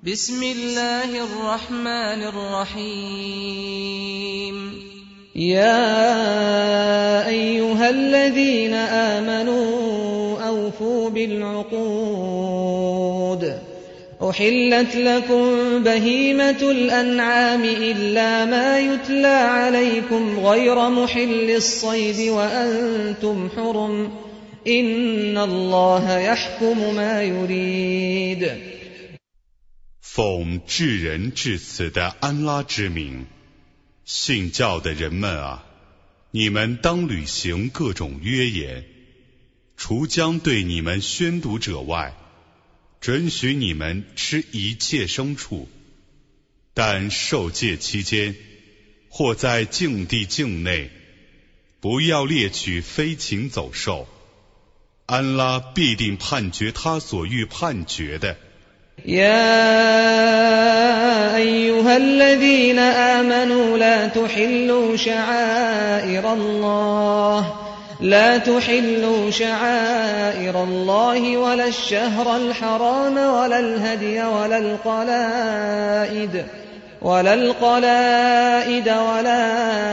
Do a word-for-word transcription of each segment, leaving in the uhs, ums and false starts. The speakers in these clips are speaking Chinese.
بسم الله الرحمن الرحيم يا أيها الذين آمنوا أوفوا بالعقود أحلت لكم بهيمة الأنعام إلا ما يتلى عليكم غير محل الصيد وأنتم حرم إن الله يحكم ما يريد。 奉至仁至慈的安拉之名，信教的人们啊，你们当履行各种约言，除将对你们宣读者外，准许你们吃一切牲畜，但受戒期间或在境地境内，不要猎取飞禽走兽，安拉必定判决他所欲判决的。 يا أيها الذين آمنوا لا تحلوا شعائر الله لا تحلوا شعائر الله ولا الشهر الحرام ولا الهدي ولا القلائد ولا القلائد ولا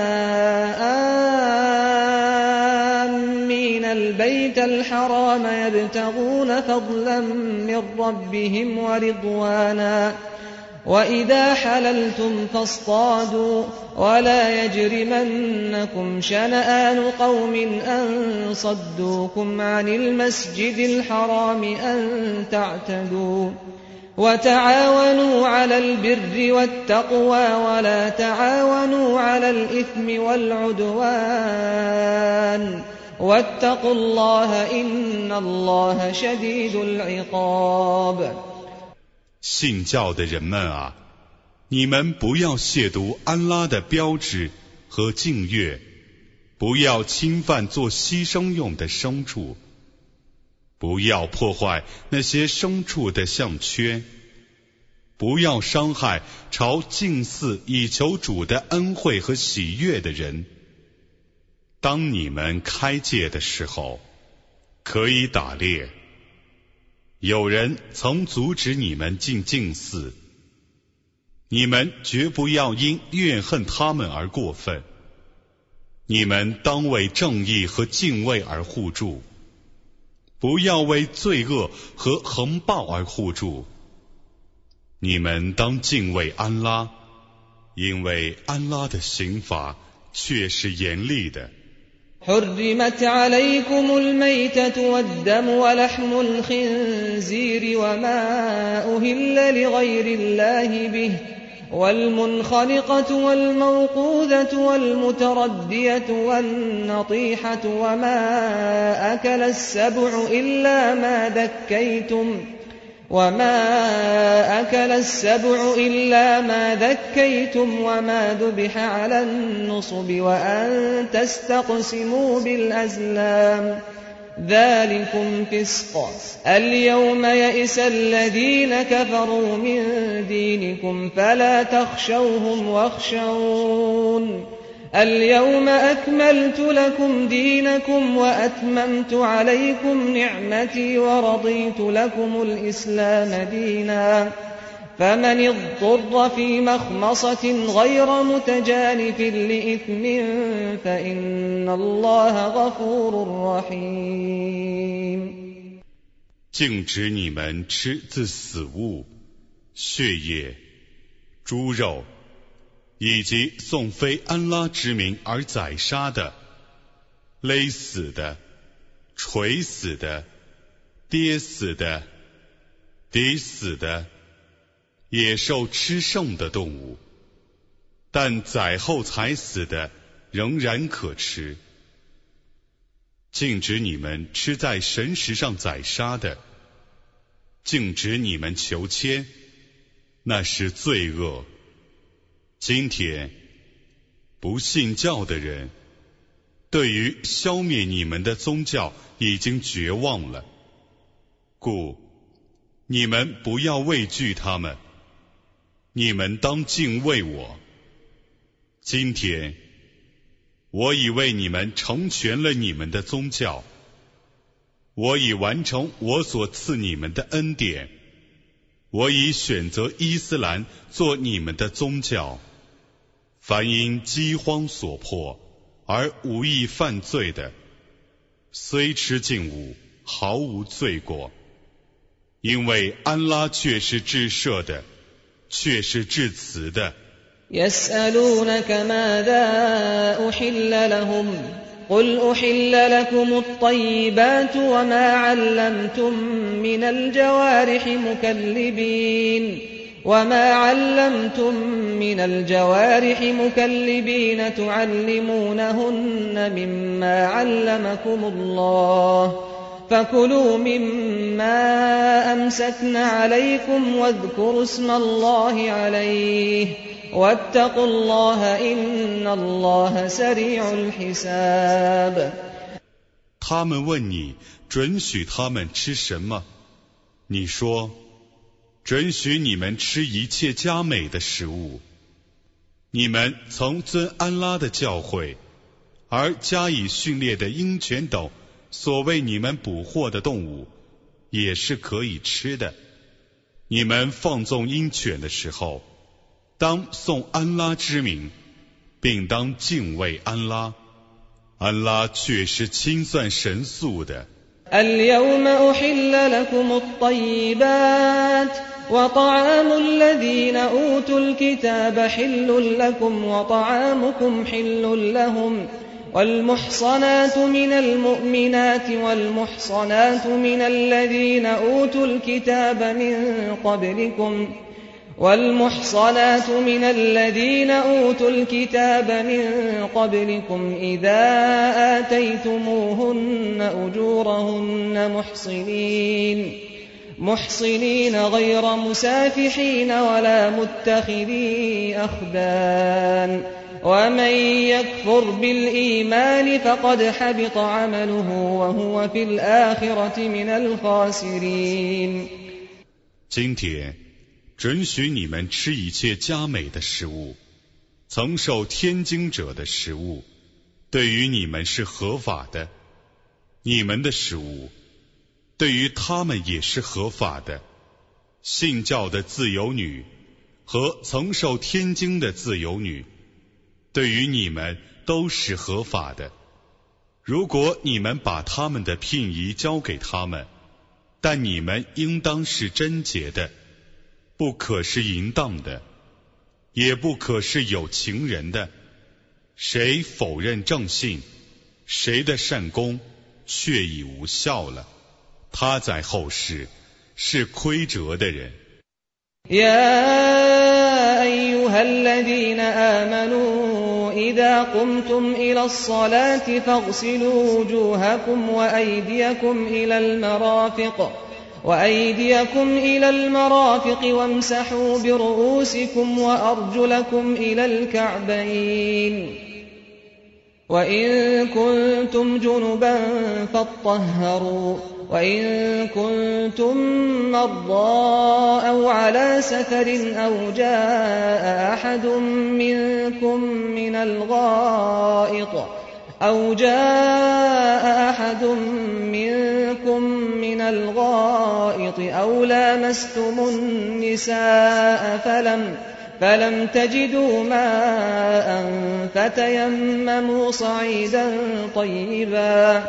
آمين البيت الحرام يبتغون فضلا من ربهم ورضوانا وإذا حللتم فاصطادوا ولا يجرمنكم شنآن قوم أن صدوكم عن المسجد الحرام أن تعتدوا وتعاونوا على البر والتقوى ولا تعاونوا على الإثم والعدوان واتقوا الله إن الله شديد العقاب。 信教的人们啊，你们不要亵渎安拉的标志和禁月，不要侵犯做牺牲用的牲畜，不要破坏那些牲畜的项圈，不要伤害朝敬祀以求主的恩惠和喜悦的人。当你们开戒的时候，可以打猎。有人曾阻止你们进敬祀，你们绝不要因怨恨他们而过分。你们当为正义和敬畏而护助，不要为罪恶和横暴而护助。你们当敬畏安拉，因为安拉的刑罚却是严厉的。 حرمت عليكم الميتة والدم ولحم الخنزير وما أهل لغير الله به والمنخنقة والموقوذة والمتردية والنطيحة وما أكل السبع إلا ما ذكيتم وما أكل السبع إلا ما ذكيتم وما ذبح على النصب وأن تستقسموا بالأزلام ذلكم فسق اليوم يئس الذين كفروا من دينكم فلا تخشوهم واخشون اليوم أكملت لكم دينكم وأتممت عليكم نعمتي ورضيت لكم الإسلام دينا فمن اضطر في مخمصة غير متجانف لإثم فإن الله غفور رحيم。 禁止你们吃自死物、血液、猪肉以及颂非安拉之名而宰杀的、勒死的、垂死的、跌死的、抵死的、野兽吃剩的动物，但宰后才死的仍然可吃。禁止你们吃在神石上宰杀的，禁止你们求签，那是罪恶。今天不信教的人对于消灭你们的宗教已经绝望了，故你们不要畏惧他们，你们当敬畏我。今天我已为你们成全了你们的宗教，我已完成我所赐你们的恩典， 我已选择伊斯兰做你们的宗教。凡因饥荒所迫而无意犯罪的，虽吃禁物，毫无罪过，因为安拉却是至赦的，却是至慈的。 يسألونك ماذا أحل لهم قل أحل لكم الطيبات وما علمتم من الجوارح مكلبين وما علمتم من الجوارح مكلبين تعلمونهن مما علمكم الله فكلوا مما أمسكن عليكم واذكروا اسم الله عليه واتقوا الله إن الله سريع الحساب。 他们问你准许他们吃什么，你说准许你们吃一切佳美的食物。你们曾遵安拉的教诲而加以训练的鹰犬等所谓你们捕获的动物也是可以吃的。你们放纵鹰犬的时候，当诵安拉之名，并当敬畏安拉。安拉却是清算神速的。 اليوم أحل لكم الطيبات وطعام الذين أوتوا الكتاب حل لكم وطعامكم حل لهم والمحصنات من المؤمنات والمحصنات من الذين أوتوا الكتاب من قبلكم والمحصنات من الذين أوتوا الكتاب من قبلكم إذا آتيتموهن أجورهن محصنين محصنين غير مسافحين ولا متخذي أخدان ومن يكفر بالإيمان فقد حبط عمله وهو في الآخرة من الخاسرين。 今天准许你们吃一切佳美的食物，曾受天经者的食物对于你们是合法的，你们的食物对于他们也是合法的。信教的自由女和曾受天经的自由女对于你们都是合法的。如果你们把他们的聘仪交给他们，但你们应当是贞洁的，不可是淫荡的，也不可是有情人的。谁否认正信，谁的善功却已无效了，他在后世是亏折的人。 يا أيها الذين آمنوا إذا قمتم إلى الصلاة فاغسلوا وجوهكم وأيديكم إلى المرافق وأيديكم إلى المرافق وامسحوا برؤوسكم وأرجلكم إلى الكعبين وإن كنتم جنبا فاطهروا وإن كنتم مرضى أو على سفر أو جاء أحد منكم من الغائط أو جاء أحد منكم من الغائط أو لامستم النساء فلم فلم تجدوا ماء فتيمموا صعيدا طيبا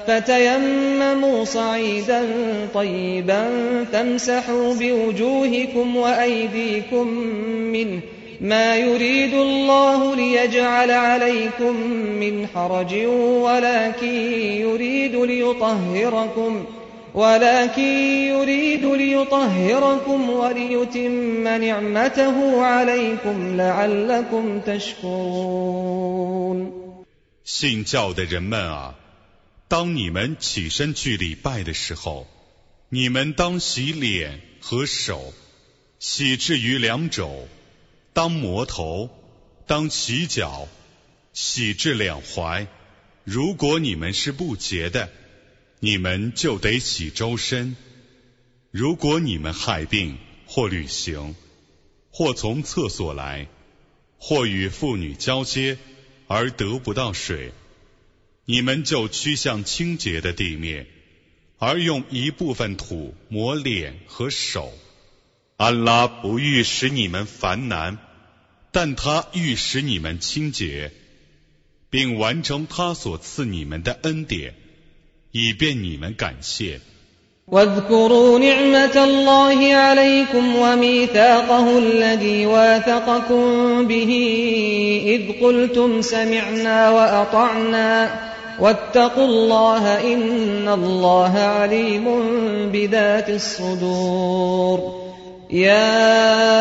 فتيمموا صعيدا طيبا فامسحوا بوجوهكم وأيديكم منه ما يريد الله ليجعل عليكم من حرج ولكن يريد ليطهركم ولكن يريد ليطهركم وليتم نعمته عليكم لعلكم تشكرون。 信教的人们啊，当你们起身去礼拜的时候，你们当洗脸和手，洗至于两肘，当磨头，当洗脚，洗至两踝。如果你们是不洁的，你们就得洗周身。如果你们害病或旅行，或从厕所来，或与妇女交接而得不到水，你们就趋向清洁的地面，而用一部分土抹脸和手。 安拉不欲使你们烦难，但他欲使你们清洁，并完成他所赐你们的恩典，以便你们感谢。 واذكروا نعمة الله عليكم وميثاقه الذي واثقكم به إذ قلتم سمعنا وأطعنا واتقوا الله إن الله عليم بذات الصدور يا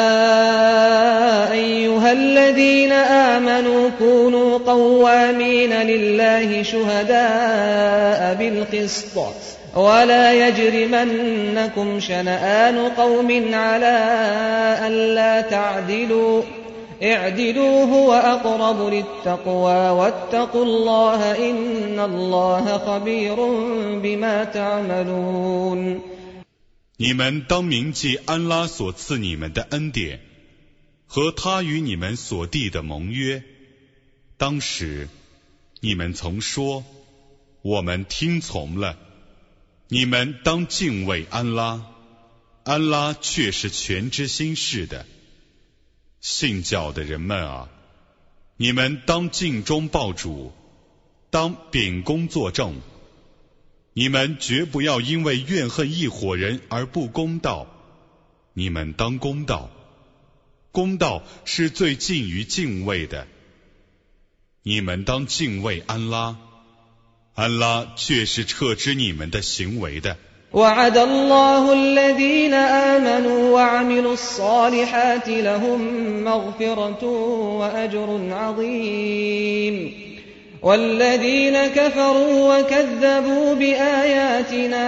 أيها الذين آمنوا كونوا قوامين لله شهداء بالقسط ولا يجرمنكم شنآن قوم على ألا تعدلوا اعدلوا هو أقرب للتقوى واتقوا الله إن الله خبير بما تعملون。 你们当铭记安拉所赐你们的恩典和他与你们所缔的盟约。当时你们曾说，我们听从了。你们当敬畏安拉，安拉却是全知心事的。信教的人们啊，你们当尽忠报主，当秉公作证。你们绝不要因为怨恨一伙人而不公道，你们当公道，公道是最近于敬畏的。你们当敬畏安拉，安拉却是彻知你们的行为的。 وعد الله الذين آمنوا وعملوا الصالحات لهم مغفرة وأجر عظيم والذين كفروا وكذبوا بآياتنا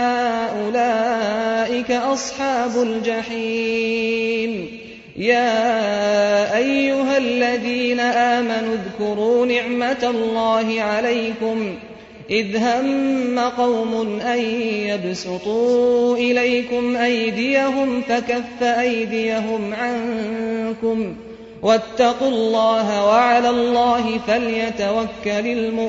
أولئك أصحاب الجحيم يا أيها الذين آمنوا اذكروا نعمة الله عليكم إذ هم قوم أن يبسطوا إليكم أيديهم فكف أيديهم عنكم واتقوا الله وعلى الله فليتوكل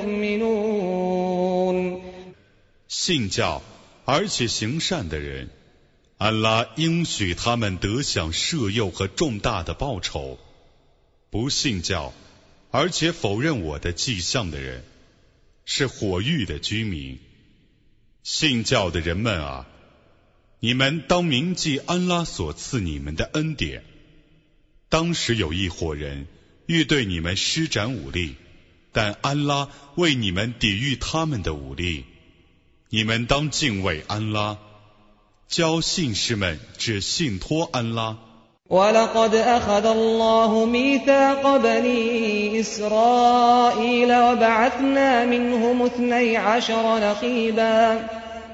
المؤمنون。 信教而且行善的人，安拉应许他们得享赦宥和重大的报酬。不信教而且否认我的迹象的人，是火狱的居民。信教的人们啊，你们当铭记安拉所赐你们的恩典。当时有一伙人欲对你们施展武力，但安拉为你们抵御他们的武力。你们当敬畏安拉，教信士们只信托安拉。 وَلَقَدْ أَخَذَ اللَّهُ مِيثَاقَ بَنِي إِسْرَائِيلَ وَبَعَثْنَا مِنْهُمُ اثْنَيْ عَشَرَ نَقِيبًا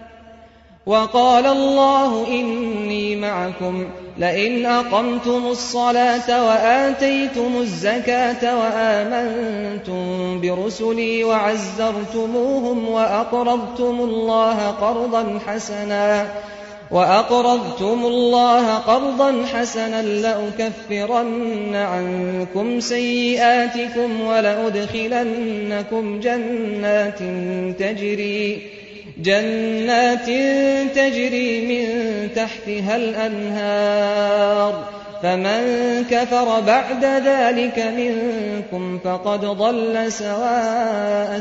وَقَالَ اللَّهُ إِنِّي مَعَكُمْ لَئِنْ أَقَمْتُمُ الصَّلَاةَ وَآتَيْتُمُ الزَّكَاةَ وَآمَنْتُمْ بِرُسُلِي وَعَزَّرْتُمُوهُمْ وَأَقْرَضْتُمُ اللَّهَ قَرْضًا حَسَنًا وَأَقْرَضْتُمُ اللَّهَ قَرْضًا حَسَنًا لَأُكَفِّرَنَّ عَنكُمْ سَيِّئَاتِكُمْ وَلَأُدْخِلَنَّكُمْ جَنَّاتٍ تَجْرِي جَنَّاتٍ تَجْرِي مِنْ تَحْتِهَا الْأَنْهَارُ فَمَنْ كَفَرَ بَعْدَ ذَلِكَ مِنْكُمْ فَقَدْ ضَلَّ سَوَاءَ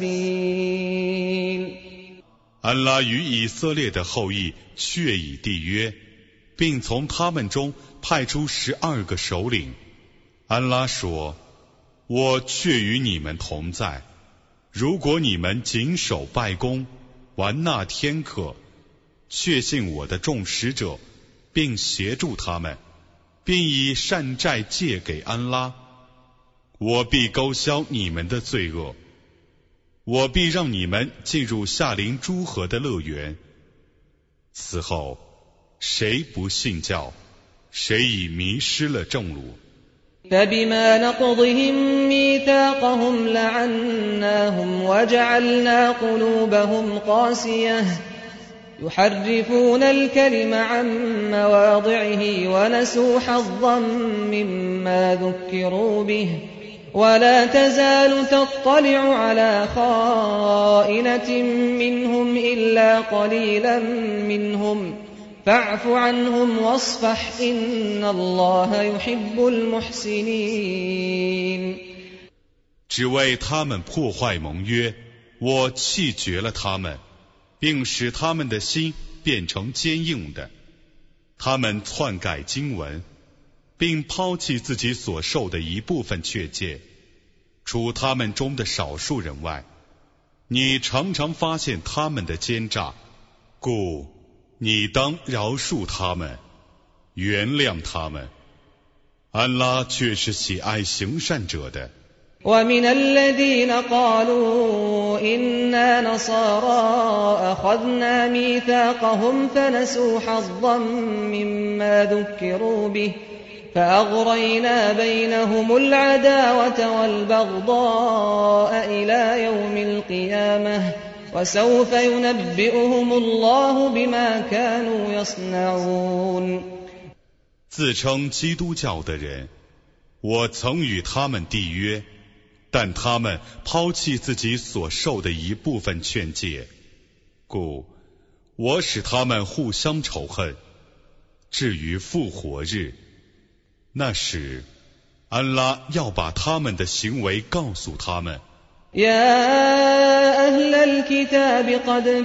السَّبِيلِ。 安拉与以色列的后裔确已缔约，并从他们中派出十二个首领。安拉说，我确与你们同在，如果你们谨守拜功，完纳天课，确信我的众使者，并协助他们，并以善债借给安拉，我必勾销你们的罪恶，我必让你们进入下临诸河的乐园。此后，谁不信教，谁已迷失了正路。 فبما نقضهم ميثاقهم لعناهم وجعلنا قلوبهم قاسية يحرفون الكلم عن مواضعه ونسوا حظا مما ذكروا به ولا تزال تطلع على خائنة منهم إلا قليلا منهم فاعف عنهم واصفح إن الله يحب المحسنين。 只为他们破坏盟约，我弃绝了他们，并使他们的心变成坚硬的。他们篡改经文，并抛弃自己所受的一部分确诫，除他们中的少数人外，你常常发现他们的奸诈，故你当饶恕他们，原谅他们。安拉却是喜爱行善者的。 ومن الذين قالوا إنا نصارى أخذنا ميثاقهم فنسوا حظا مما ذكروا به فأغرينا بينهم العداوة والبغضاء إلى يوم القيامة وسوف ينبئهم الله بما كانوا يصنعون。 自称基督教的人，我曾与他们缔约，但他们抛弃自己所受的一部分劝诫，故我使他们互相仇恨。至于复活日，那时安拉要把他们的行为告诉他们。 يا أهل الكتاب قد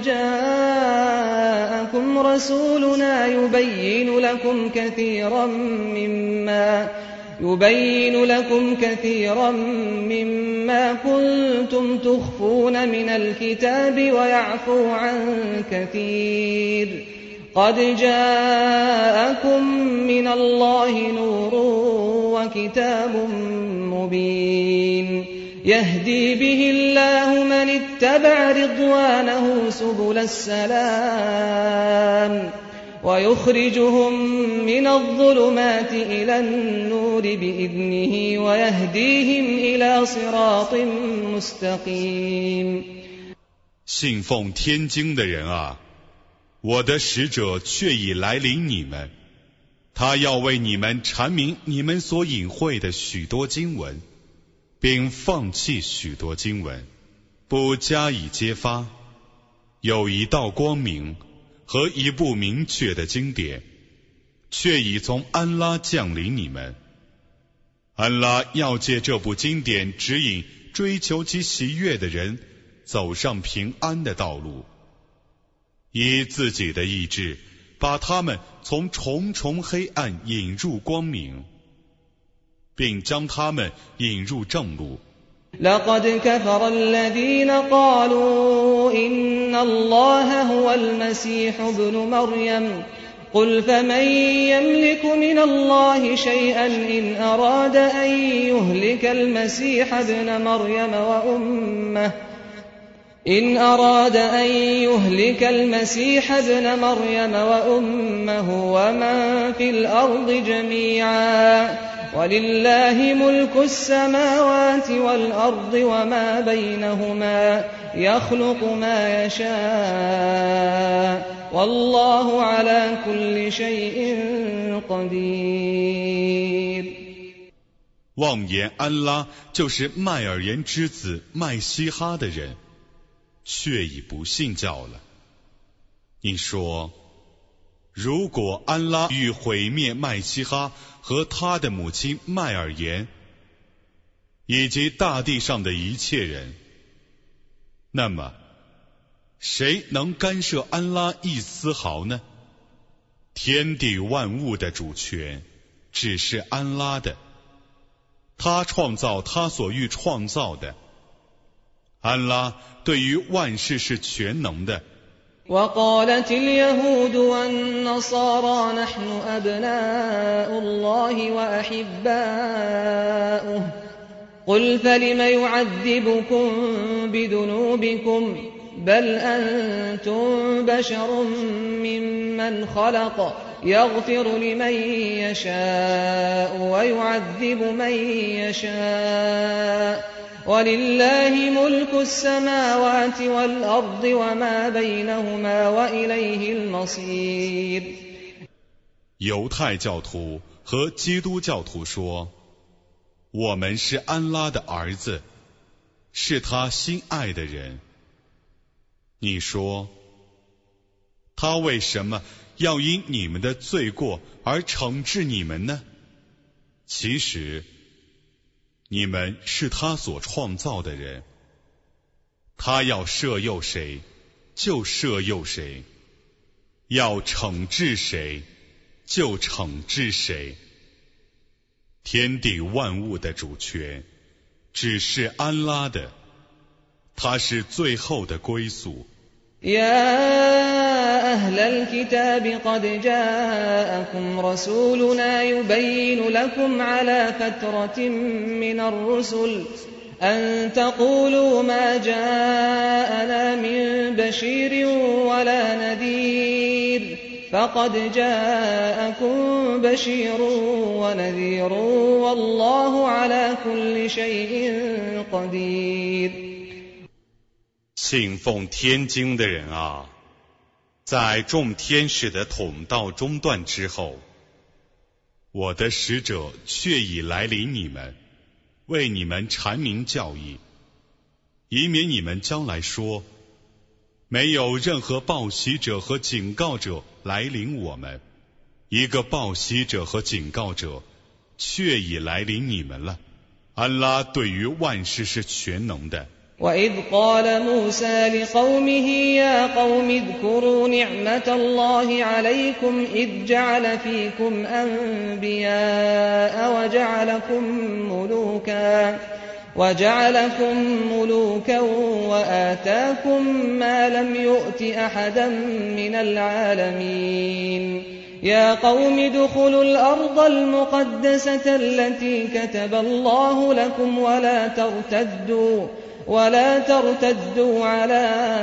جاءكم رسولنا يبين لكم كثيرا مما يبين لكم كثيرا مما كنتم تخفون من الكتاب ويعفو عن كثير قد جاءكم من الله نور وكتاب مبين يهدي به الله من اتبع رضوانه سبل السلام ويخرجهم من الظلمات إلى النور بإذنه ويهديهم إلى صراط مستقيم。 信奉天经的人啊，我的使者却已来临你们，他要为你们阐明你们所隐晦的许多经文，并放弃许多经文，不加以揭发。有一道光明和一部明确的经典，却已从安拉降临你们。安拉要借这部经典指引追求其喜悦的人走上平安的道路，以自己的意志把他们从重重黑暗引入光明，并将他们引入正路。 لقد كفر الذين قالوا إن الله هو المسيح ابن مريم قل فمن يملك من الله شيئا إن أراد أن يهلك المسيح ابن مريم وأمه إن أراد أن يهلك المسيح ابن مريم وأمه ومن في الأرض جميعا ولله ملك السماوات والأرض وما بينهما يخلق ما يشاء والله على كل شيء قدير。 妄言安拉就是麦尔言之子麦西哈的人，却已不信教了。你说，如果安拉欲毁灭麦西哈和他的母亲麦尔言，以及大地上的一切人，那么谁能干涉安拉一丝毫呢？天地万物的主权只是安拉的，他创造他所欲创造的。安拉对于万事是全能的。 وقالت اليهود والنصارى نحن أبناء الله وأحباؤه قل فلم يعذبكم بذنوبكم بل أنتم بشر ممن خلق يغفر لمن يشاء ويعذب من يشاء ولله ملك السماوات والأرض وما بينهما وإليه المصير。 犹太教徒和基督教徒说，我们是安拉的儿子，是他心爱的人。你说，他为什么要因你们的罪过而惩治你们呢？其实你们是他所创造的人，他要赦宥谁就赦宥谁，要惩治谁就惩治谁。天地万物的主权只是安拉的，他是最后的归宿。 يا أهل الكتاب قد جاءكم رسولنا يبين لكم على فترة من الرسل أن تقولوا ما جاءنا من بشير ولا نذير فقد جاءكم بشير ونذير والله على كل شيء قدير。 信奉天经的人啊，在众天使的统道中断之后，我的使者却已来临你们，为你们阐明教义，以免你们将来说，没有任何报喜者和警告者来临我们，一个报喜者和警告者却已来临你们了。安拉对于万事是全能的。 وإذ قال موسى لقومه يا قوم اذكروا نعمة الله عليكم إذ جعل فيكم أنبياء وجعلكم ملوكا وجعلكم ملوكا وآتاكم ما لم يؤت أحدا من العالمين يا قوم ادخلوا الأرض المقدسة التي كتب الله لكم ولا ترتدوا ولا ترتدوا على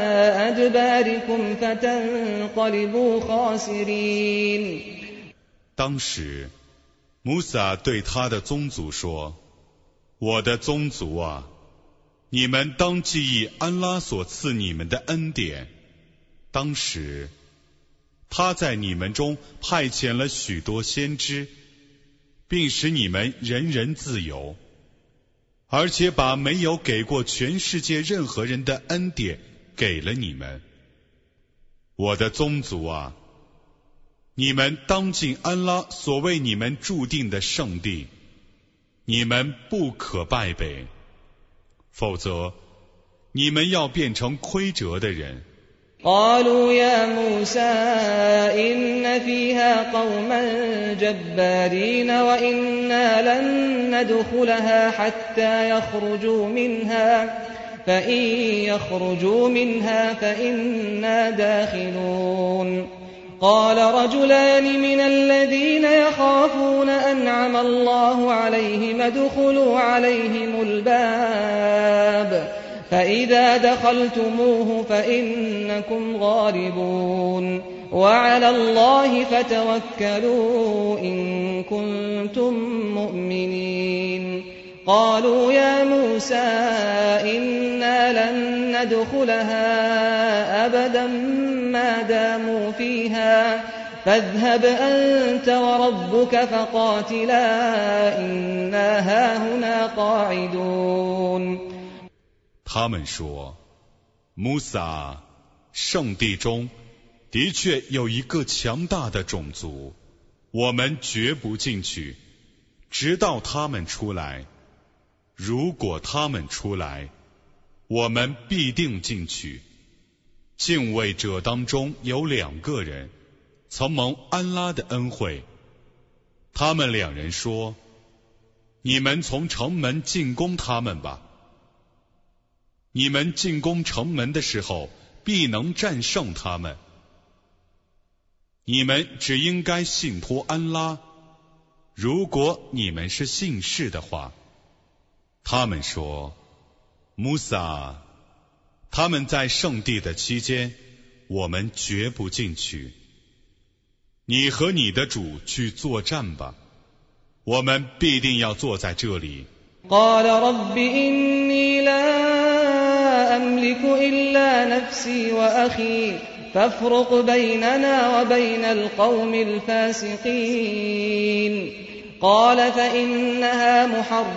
أدباركم فتنقلبوا خاسرين。 当时，穆萨对他的宗族说：“我的宗族啊，你们当记忆安拉所赐你们的恩典。当时，他在你们中派遣了许多先知，并使你们人人自由。”而且把没有给过全世界任何人的恩典给了你们。我的宗族啊，你们当进安拉所为你们注定的圣地，你们不可败北，否则你们要变成亏折的人。 قالوا يا موسى إن فيها قوما جبارين وإنا لن ندخلها حتى يخرجوا منها فإن يخرجوا منها فإنا داخلون قال رجلان من الذين يخافون أنعم الله عليهم ادخلوا عليهم الباب فإذا دخلتموه فإنكم غالبون وعلى الله فتوكلوا إن كنتم مؤمنين قالوا يا موسى إنا لن ندخلها أبدا ما داموا فيها فاذهب أنت وربك فقاتلا إنا هاهنا قاعدون。 他们说：“穆萨，圣地中的确有一个强大的种族，我们绝不进去，直到他们出来。如果他们出来，我们必定进去。敬畏者当中有两个人曾蒙安拉的恩惠，他们两人说：你们从城门进攻他们吧。你们进攻城门的时候，必能战胜他们。你们只应该信托安拉，如果你们是信士的话。”他们说：“穆萨，他们在圣地的期间，我们绝不进去。你和你的主去作战吧，我们必定要坐在这里。” قال رب إني لا أملك إلا نفسي وأخي فافرق بيننا وبين القوم الفاسقين قال فإنها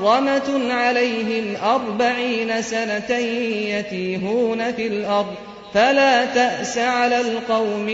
محرمة عليهم أربعين سنة يتيهون في الأرض فلا تأس على القوم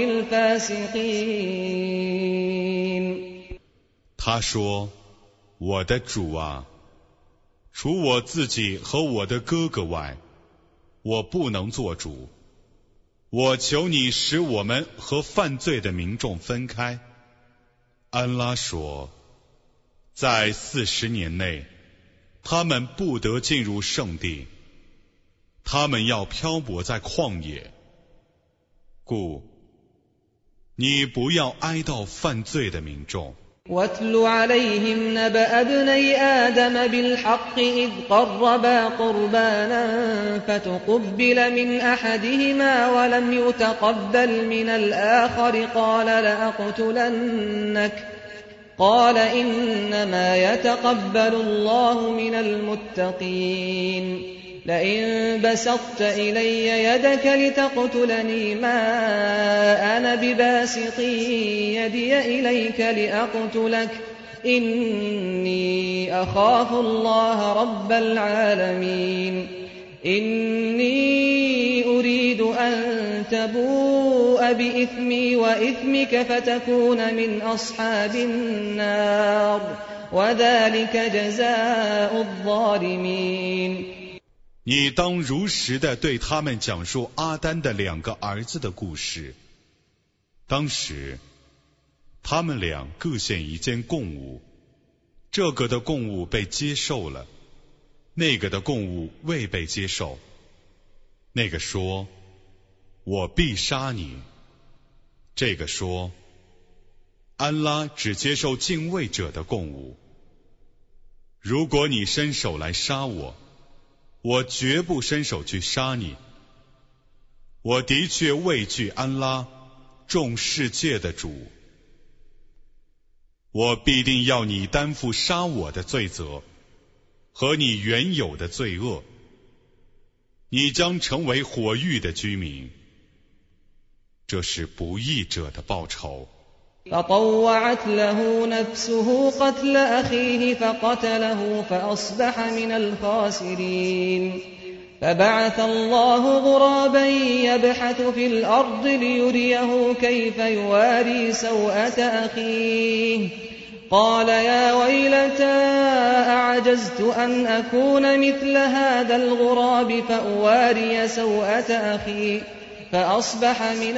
الفاسقين。 他说：我的主啊，除我自己和我的哥哥外，我不能做主。我求你使我们和犯罪的民众分开。安拉说，在四十年内，他们不得进入圣地，他们要漂泊在旷野。故你不要哀悼犯罪的民众。 واتل عليهم نبأ ابني آدم بالحق إذ قربا قربانا فتقبل من أحدهما ولم يتقبل من الآخر قال لأقتلنك قال إنما يتقبل الله من المتقين لئن بسطت إلي يدك لتقتلني ما أنا بباسط يدي إليك لأقتلك إني أخاف الله رب العالمين إني أريد أن تبوء بإثمي وإثمك فتكون من أصحاب النار وذلك جزاء الظالمين。 你当如实的对他们讲述阿丹的两个儿子的故事。当时，他们俩各献一件供物，这个的供物被接受了，那个的供物未被接受。那个说：我必杀你。这个说：安拉只接受敬畏者的供物。如果你伸手来杀我，我绝不伸手去杀你。我的确畏惧安拉，众世界的主。我必定要你担负杀我的罪责和你原有的罪恶。你将成为火狱的居民，这是不义者的报酬。 فطوعت له نفسه قتل أخيه فقتله فأصبح من الخاسرين فبعث الله غرابا يبحث في الأرض ليريه كيف يواري سوءة أخيه قال يا ويلتى أعجزت أن أكون مثل هذا الغراب فأواري سوءة أخي فأصبح من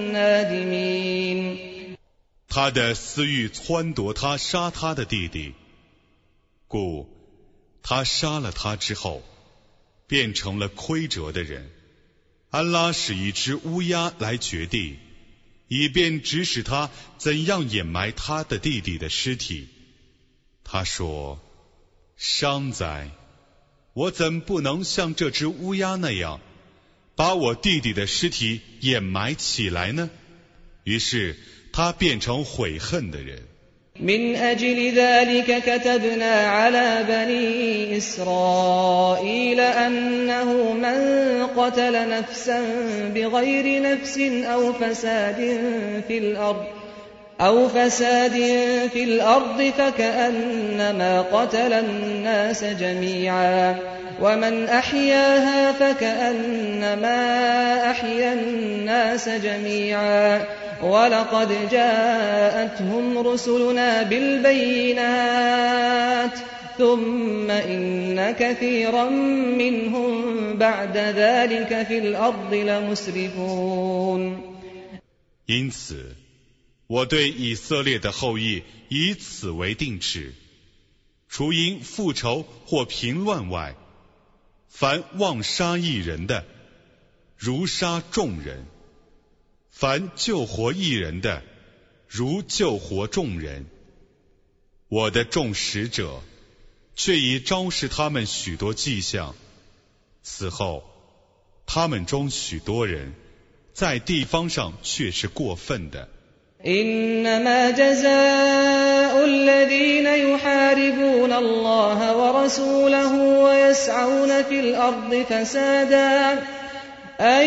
النادمين。 他的私欲撺夺他杀他的弟弟，故他杀了他之后，变成了亏折的人。安拉使一只乌鸦来掘地，以便指使他怎样掩埋他的弟弟的尸体。他说：伤哉！我怎不能像这只乌鸦那样，把我弟弟的尸体掩埋起来呢？于是他变成悔恨的人。 من أجل ذلك كتبنا على بني إسرائيل أنه من قتل نفسا بغير نفس أو فساد في الأرض أو فساد في الأرض فكأنما قتل الناس جميعا ومن أحياها فكأنما أحيا الناس جميعا ولقد جاءتهم رسلنا بالبينات ثم إن كثيرا منهم بعد ذلك في الأرض لمسرفون。 因此，我对以色列的后裔以此为定旨：除因复仇或平乱外，凡妄杀一人的，如杀众人；凡救活一人的，如救活众人。我的众使者却已昭示他们许多迹象，此后他们中许多人在地方上却是过分的。 إنما جزاء الذين يحاربون الله ورسوله ويسعون في الأرض فسادا أن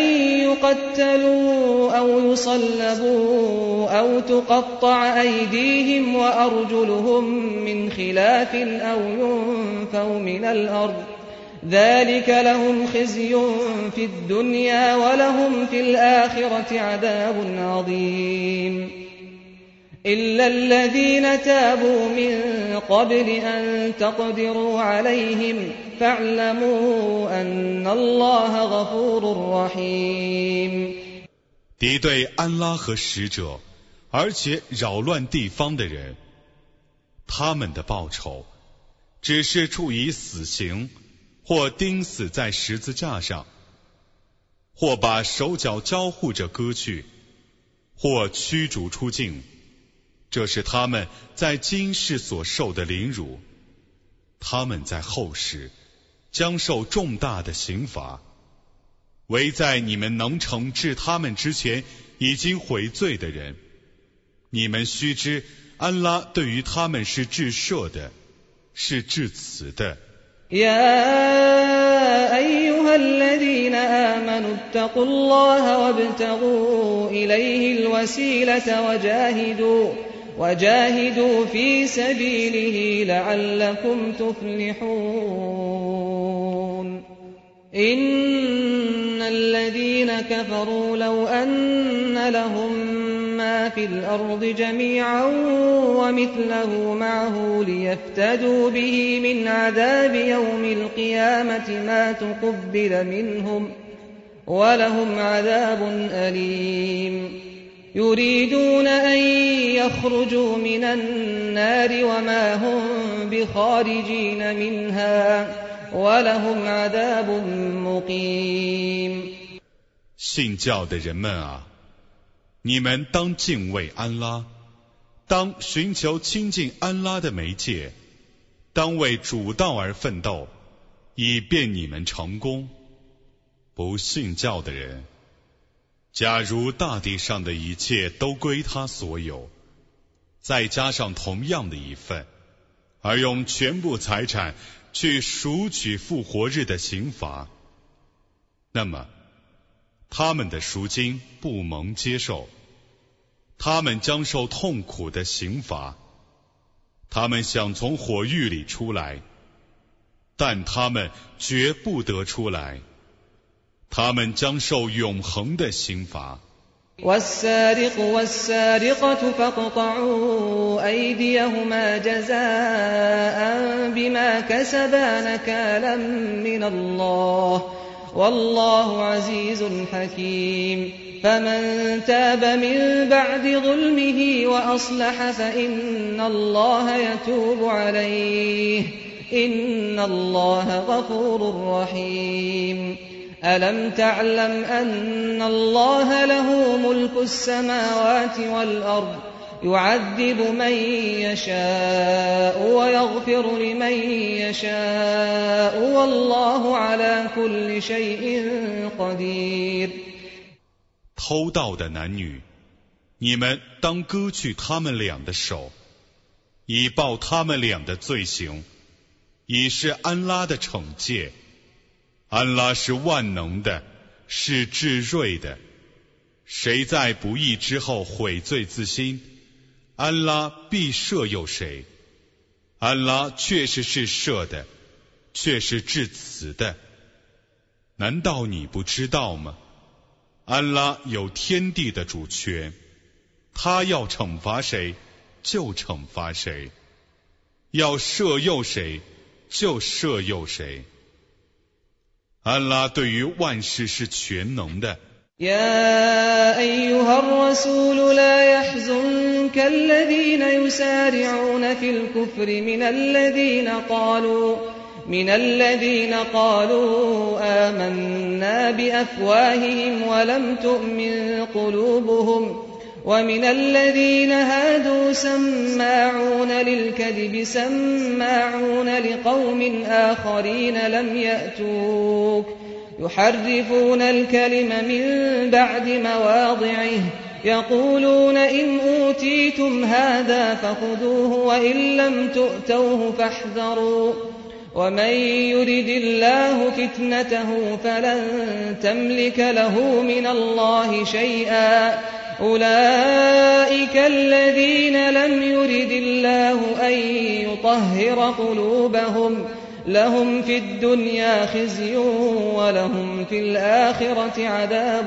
يقتلوا أو يصلبوا أو تقطع أيديهم وأرجلهم من خلاف أو ينفوا من الأرض ذلك لهم خزي في الدنيا ولهم في الآخرة عذاب عظيم إلا الذين تابوا من قبل أن تقدروا عليهم فاعلموا أن الله غفور رحيم。 敌对安拉和使者，而且扰乱地方的人，他们的报酬只是处以死刑，或钉死在十字架上，或把手脚交互着割去，或驱逐出境。这是他们在今世所受的凌辱，他们在后世将受重大的刑罚。唯在你们能惩治他们之前已经悔罪的人，你们须知安拉对于他们是至赦的，是至慈的。 يا أيها الذين آمنوا اتقوا الله وابتغوا إليه الوسيلة وجاهدوا وجاهدوا في سبيله لعلكم تفلحون إن الذين كفروا لو أن لهم ما في الأرض جميعا ومثله معه ليفتدوا به من عذاب يوم القيامة ما تقبل منهم ولهم عذاب أليم يريدون أن يخرجوا من النار وما هم بخارجين منها ولهم عذاب مقيم。 信教的人们啊，你们当敬畏安拉，当寻求亲近安拉的媒介，当为主道而奋斗，以便你们成功。不信教的人，假如大地上的一切都归他所有，再加上同样的一份，而用全部财产去赎取复活日的刑罚，那么他们的赎金不蒙接受，他们将受痛苦的刑罚。他们想从火狱里出来，但他们绝不得出来，他们将受永恒的刑罚。 والسارق والسارقة فاقطعوا أيديهما جزاء بما كسبا نكالا من الله والله عزيز حكيم فمن تاب من بعد ظلمه وأصلح فإن الله يتوب عليه إن الله غفور رحيم ألم تعلم أن الله له ملك السماوات والأرض يعذب من يشاء ويغفر لمن يشاء والله على كل شيء قدير。 偷盗的男女，你们当割去他们俩的手，以报他们俩的罪行，以是安拉的惩戒。安拉是万能的，是至睿的。谁在不义之后悔罪自新，安拉必赦宥谁。安拉确实是赦的，却是至慈的。难道你不知道吗？安拉有天地的主权，他要惩罚谁就惩罚谁，要赦宥谁就赦宥谁。安拉对于万事是全能的。 يا أيها الرسول لا يحزنك الذين يسارعون في الكفر من الذين قالوا من الذين قالوا آمنا بأفواههم ولم تؤمن قلوبهم ومن الذين هادوا سماعون للكذب سماعون لقوم آخرين لم يأتوك يحرفون الكلم من بعد مواضعه يقولون إن أوتيتم هذا فخذوه وإن لم تؤتوه فاحذروا ومن يرد الله فتنته فلن تملك له من الله شيئا أولئك الذين لم يرد الله أن يطهر قلوبهم لهم في الدنيا خزي ولهم في الآخرة عذاب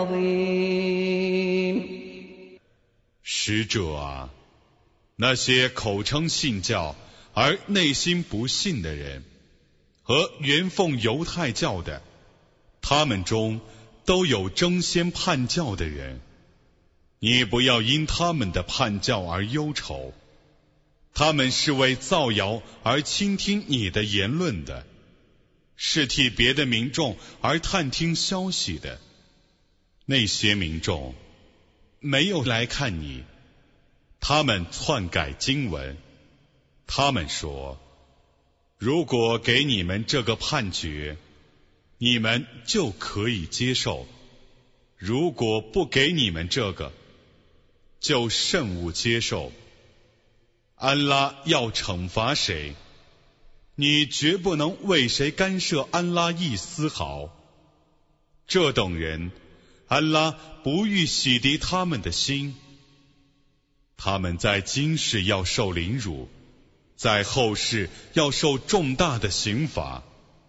عظيم。 使者啊，那些口称信教而内心不信的人，和原奉犹太教的，他们中都有争先叛教的人。你不要因他们的叛教而忧愁，他们是为造谣而倾听你的言论的，是替别的民众而探听消息的。那些民众没有来看你，他们篡改经文，他们说，如果给你们这个判决，你们就可以接受；如果不给你们这个，就慎勿接受。安拉要惩罚谁，你绝不能为谁干涉安拉一丝毫。这等人，安拉不欲洗涤他们的心，他们在今世要受凌辱，在后世要受重大的刑罚。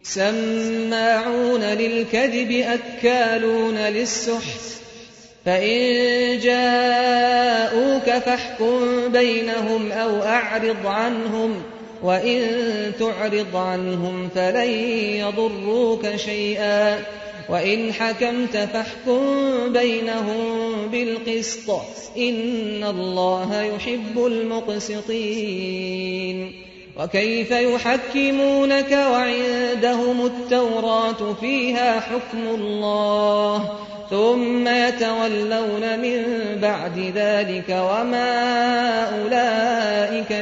سماعون للكذب أكالون للسحت فإن جاءوك فاحكم بينهم أو أعرض عنهم وإن تعرض عنهم فلن يضروك شيئا وإن حكمت فاحكم بينهم بالقسط إن الله يحب المقسطين وكيف يحكمونك وعندهم التوراة فيها حكم الله ثم يتولون من بعد ذلك وما أولئك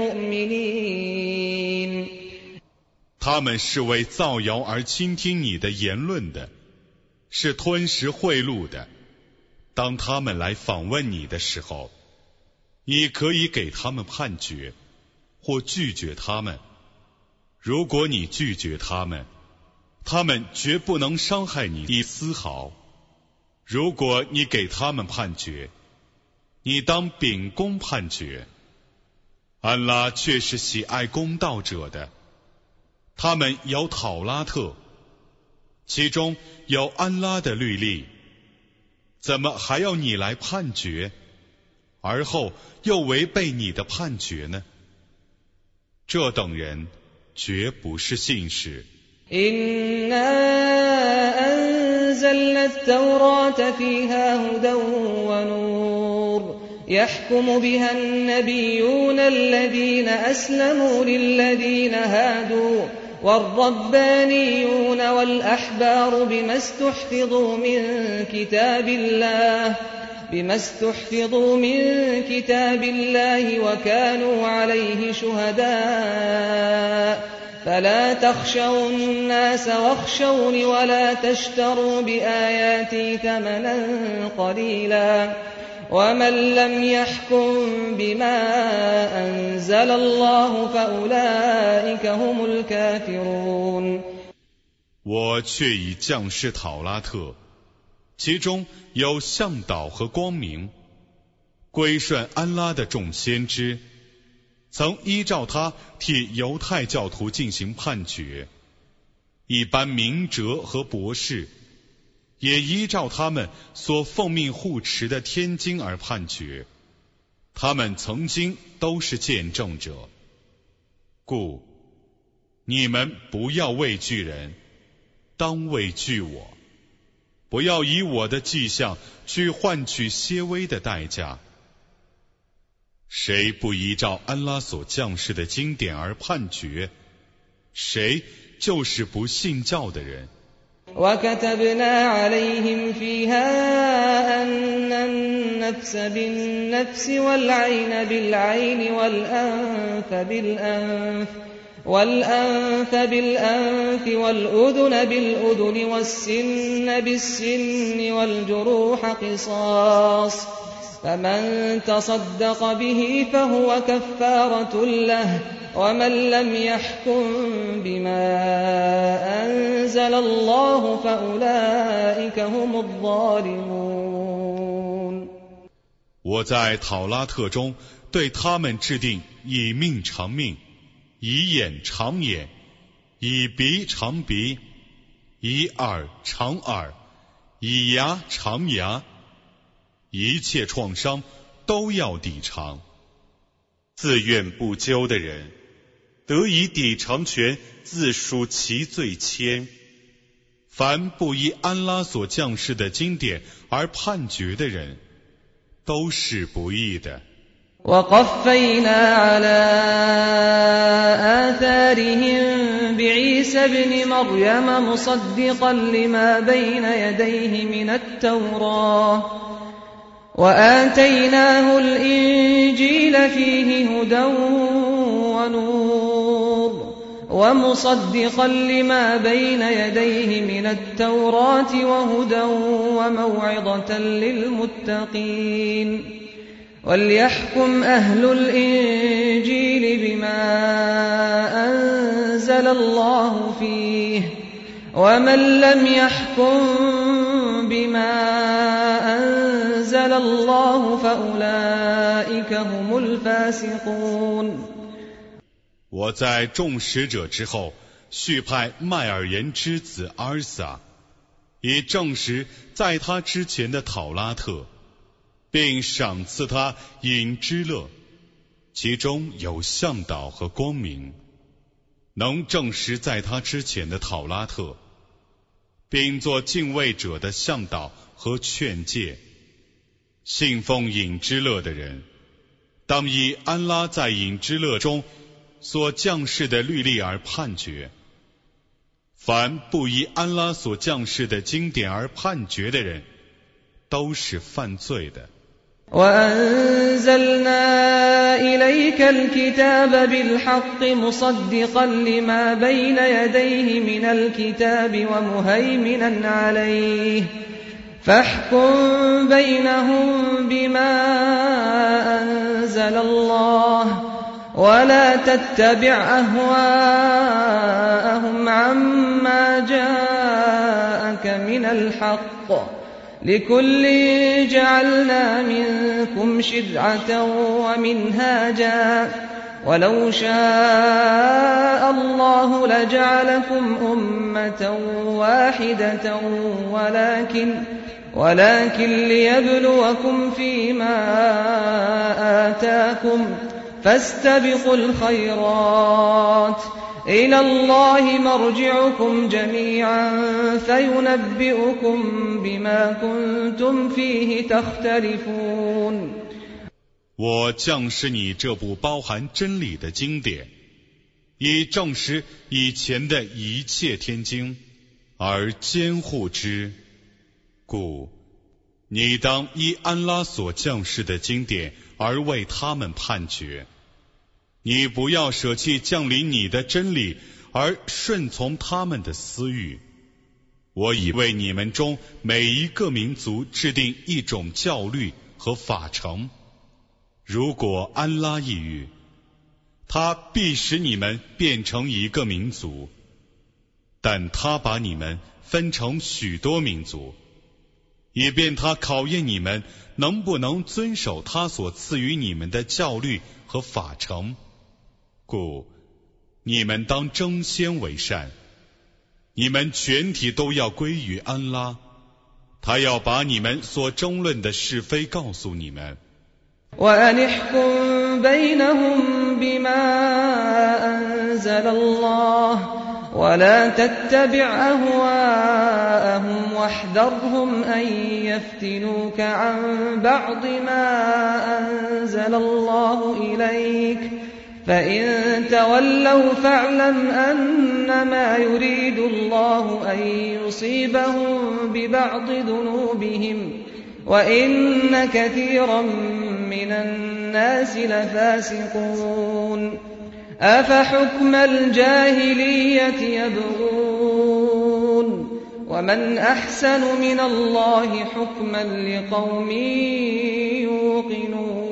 بالمؤمنين。 他们是为造谣而倾听你的言论的，是吞食贿赂的。当他们来访问你的时候，你可以给他们判决，或拒绝他们。如果你拒绝他们，他们绝不能伤害你一丝毫。如果你给他们判决，你当秉公判决。安拉却是喜爱公道者的。他们有讨拉特，其中有安拉的律例，怎么还要你来判决，而后又违背你的判决呢？这等人绝不是信士。 أنزلنا التوراة فيها هدى ونور يحكم بها النبيون الذين أسلموا للذين هادوا والربانيون والأحبار بما استحفظوا من كتاب الله بما استحفظوا من كتاب الله وكانوا عليه شهداء فلا تخشوا الناس واخشوني ولا تشتروا بآياتي ثمنا قليلا ومن لم يحكم بما أنزل الله فأولئك هم الكافرون。 我却已降示讨拉特，其中有向导和光明，归顺安拉的众先知，曾依照他替犹太教徒进行判决，一般明哲和博士也依照他们所奉命护持的天经而判决，他们曾经都是见证者。故你们不要畏惧人，当畏惧我，不要以我的迹象去换取些微的代价。谁不依照安拉所降世的经典而判决，谁就是不信教的人。 وكتبنا عليهم فيها أن النفس بالنفس والعين بالعين والأنف بالأنف والأنف بالأنف والأذن بالأذن والسن بالسن والجروح قصاص فمن تصدق به فهو كفارة له ومن لم يحكم بما أنزل الله فأولئك هم الظالمون。 我在讨拉特中对他们制定以命偿命，以眼偿眼， 以鼻偿鼻，以耳偿耳，以牙偿牙，一切创伤都要抵偿。自愿不究的人，得以抵偿权，自属其罪愆。凡不依安拉所降世的经典而判决的人，都是不义的。 وقفينا على آثارهم بعيسى ابن مريم مصدقا لما بين يديه من التوراة وآتيناه الإنجيل فيه هدى ونور ومصدقا لما بين يديه من التوراة وهدى وموعظة للمتقين وليحكم أهل الإنجيل بما أنزل الله فيه ومن لم يحكم بما أنزل الله فأولئك هم الفاسقون。 我在众使者之后，续派麦尔言之子阿尔撒，以证实在他之前的讨拉特，并赏赐他隐之乐，其中有向导和光明，能证实在他之前的讨拉特，并做敬畏者的向导和劝诫。信奉隐之乐的人，当以安拉在隐之乐中所降世的律例而判决。凡不依安拉所降世的经典而判决的人，都是犯罪的。 وأنزلنا إليك الكتاب بالحق مصدقا لما بين يديه من الكتاب ومهيمنا عليه فاحكم بينهم بما أنزل الله ولا تتبع أهواءهم عما جاءك من الحق لكل جعلنا منكم شرعة ومنهاجا ولو شاء الله لجعلكم أمة واحدة ولكن ولكن ليبلوكم فيما آتاكم فاستبقوا الخيرات إلى الله مرجعكم جميعا فينبئكم بما كنتم فيه تختلفون。 我降示你这部包含真理的经典，以证实以前的一切天经，而监护之。故你当依安拉所降示的经典而为他们判决。你不要舍弃降临你的真理，而顺从他们的私欲。我已为你们中每一个民族制定一种教律和法程。如果安拉抑郁，他必使你们变成一个民族，但他把你们分成许多民族，以便他考验你们能不能遵守他所赐予你们的教律和法程。故你们当争先为善，你们全体都要归于安拉，他要把你们所争论的是非告诉你们。 وأنحكم بينهم بما أنزل الله ولا تتبع أهواءهم واحذرهم أن يفتنوك عن بعض ما أنزل الله إليك فإن تولوا فاعلم أنما يريد الله أن يصيبهم ببعض ذنوبهم وإن كثيرا من الناس لفاسقون أفحكم الجاهلية يبغون ومن أحسن من الله حكما لقوم يوقنون。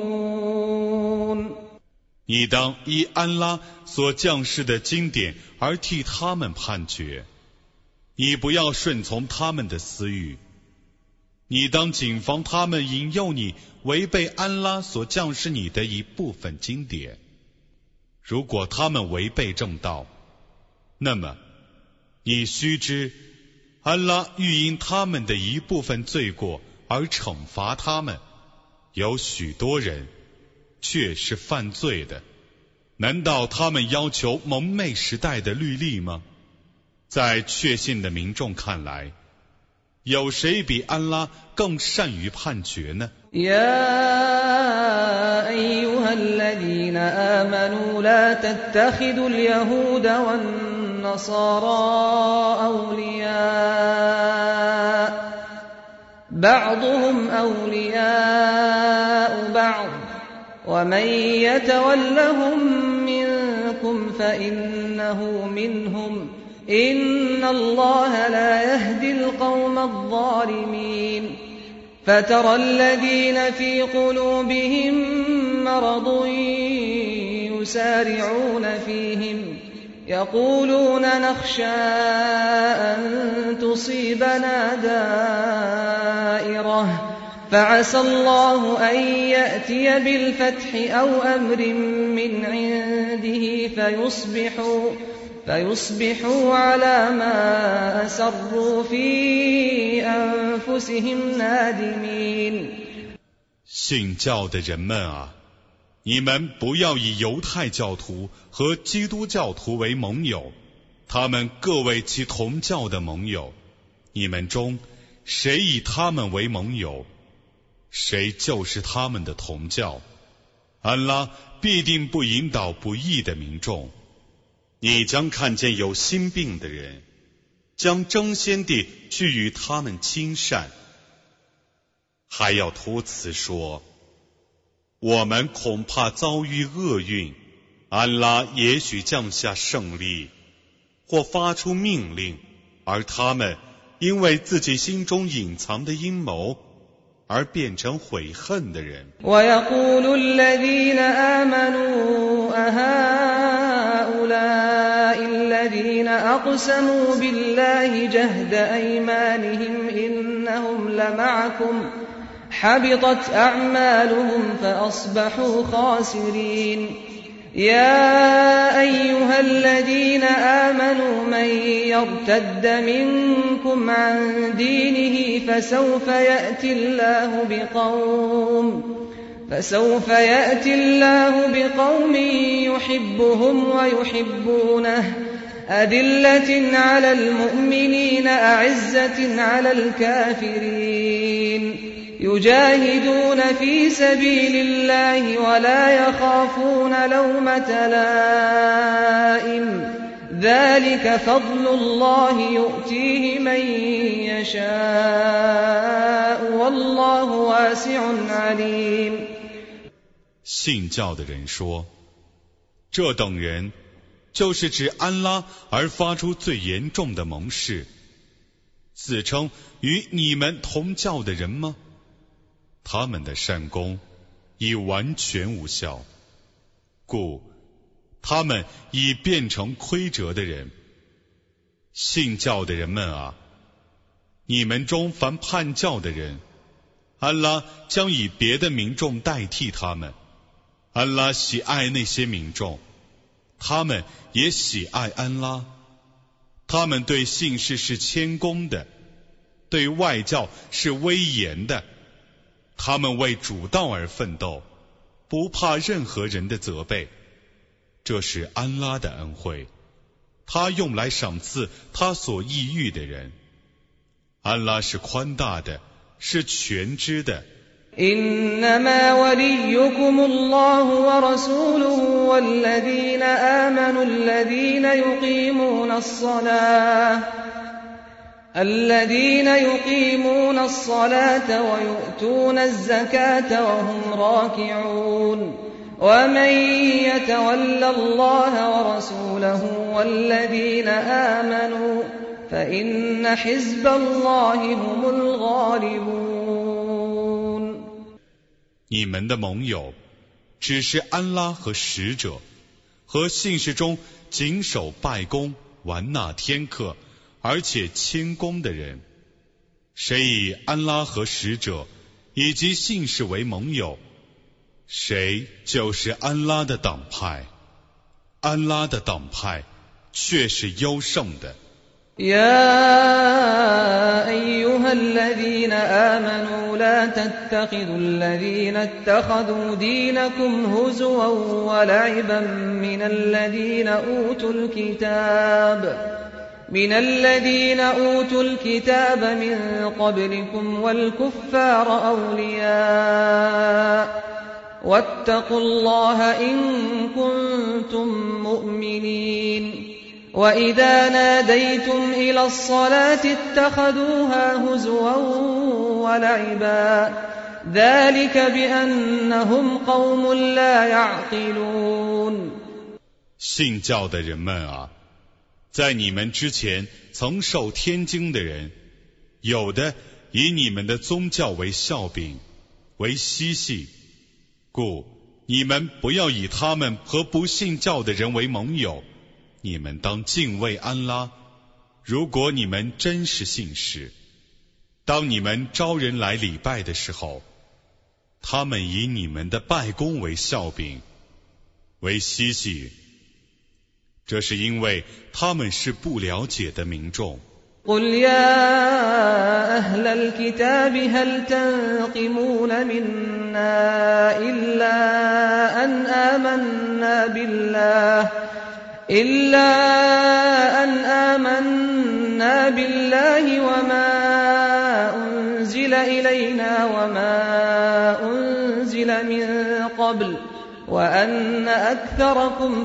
你当依安拉所降世的经典而替他们判决，你不要顺从他们的私欲，你当谨防他们引诱你违背安拉所降示你的一部分经典。如果他们违背正道， 那么你须知，安拉欲因他们的一部分罪过而惩罚他们，有许多人却是犯罪的。难道他们要求蒙昧时代的律例吗？在确信的民众看来，有谁比安拉更善于判决呢？ يا أيها الذين آمنوا لا تتخذوا اليهود والنصارى أولياء بعضهم أولياء بعض ومن يتولهم منكم فإنه منهم إن الله لا يهدي القوم الظالمين فترى الذين في قلوبهم مرض يسارعون فيهم يقولون نخشى أن تصيبنا دائرة فعسى الله أن يأتي بالفتح أو أمر من عنده فيصبحوا فيصبحوا على ما أسروا في أنفسهم نادمين 信教的人们啊，你们不要以犹太教徒和基督教徒为盟友，他们各为其同教的盟友，你们中谁以他们为盟友，谁就是他们的同教。安拉必定不引导不义的民众。你将看见有心病的人，将争先地去与他们亲善，还要托辞说，我们恐怕遭遇厄运，安拉也许降下胜利，或发出命令，而他们因为自己心中隐藏的阴谋而变成悔恨的人。 ويقول الذين آمنوا أهؤلاء الذين أقسموا بالله جهد أيمانهم إنهم لمعكم حبطت أعمالهم فأصبحوا خاسرين يا أيها الذين آمنوا من يرتد منكم عن دينه فسوف يأتي الله بقوم فسوف يأتي الله بقوم يحبهم ويحبونه أذلة على المؤمنين أعزة على الكافرين يجاهدون في سبيل الله ولا يخافون لومة لائم ذلك فضل الله يؤتيه من يشاء والله واسع عليم 信教的人说，这等人就是指安拉而发出最严重的盟誓，自称与你们同教的人吗？他们的善功已完全无效，故他们已变成亏折的人。信教的人们啊，你们中凡叛教的人，安拉将以别的民众代替他们。安拉喜爱那些民众，他们也喜爱安拉。他们对信士是谦恭的，对外教是威严的。他们为主道而奋斗，不怕任何人的责备。这是安拉的恩惠，他用来赏赐他所意欲的人。安拉是宽大的，是全知的。 إنما وليكم الله ورسوله والذين آمنوا الذين يقيمون الصلاة الذين يقيمون الصلاة ويؤتون الزكاة وهم راكعون ومن يتول الله ورسوله والذين آمنوا فإن حزب الله هم الغالبون 你们的盟友只是安拉和使者，和信士中谨守拜功、玩纳天课而且谦恭的人。谁以安拉和使者以及信士为盟友，谁就是安拉的党派。安拉的党派却是优胜的。 يا أيها الذين آمنوا لا تتخذوا الذين اتخذوا دينكم هزوا ولعبا من الذين أوتوا الكتاب من الذين أوتوا الكتاب من قبلكم والكفار أولياء واتقوا الله إن كنتم مؤمنين وإذا ناديتم إلى الصلاة اتخذوها هزوا ولعبا ذلك بأنهم قوم لا يعقلون。 信教的人们啊，在你们之前曾受天经的人，有的以你们的宗教为笑柄，为嬉戏，故你们不要以他们和不信教的人为盟友。你们当敬畏安拉，如果你们真是信士。当你们招人来礼拜的时候，他们以你们的拜功为笑柄，为嬉戏，这是因为他们是不了解的民众。 قل يا أهل الكتاب هل تنقمون منا إلا أن آمنا بالله إلا أن آمنا بالله وما أنزل إلينا وما أنزل من قبل وأن أكثركم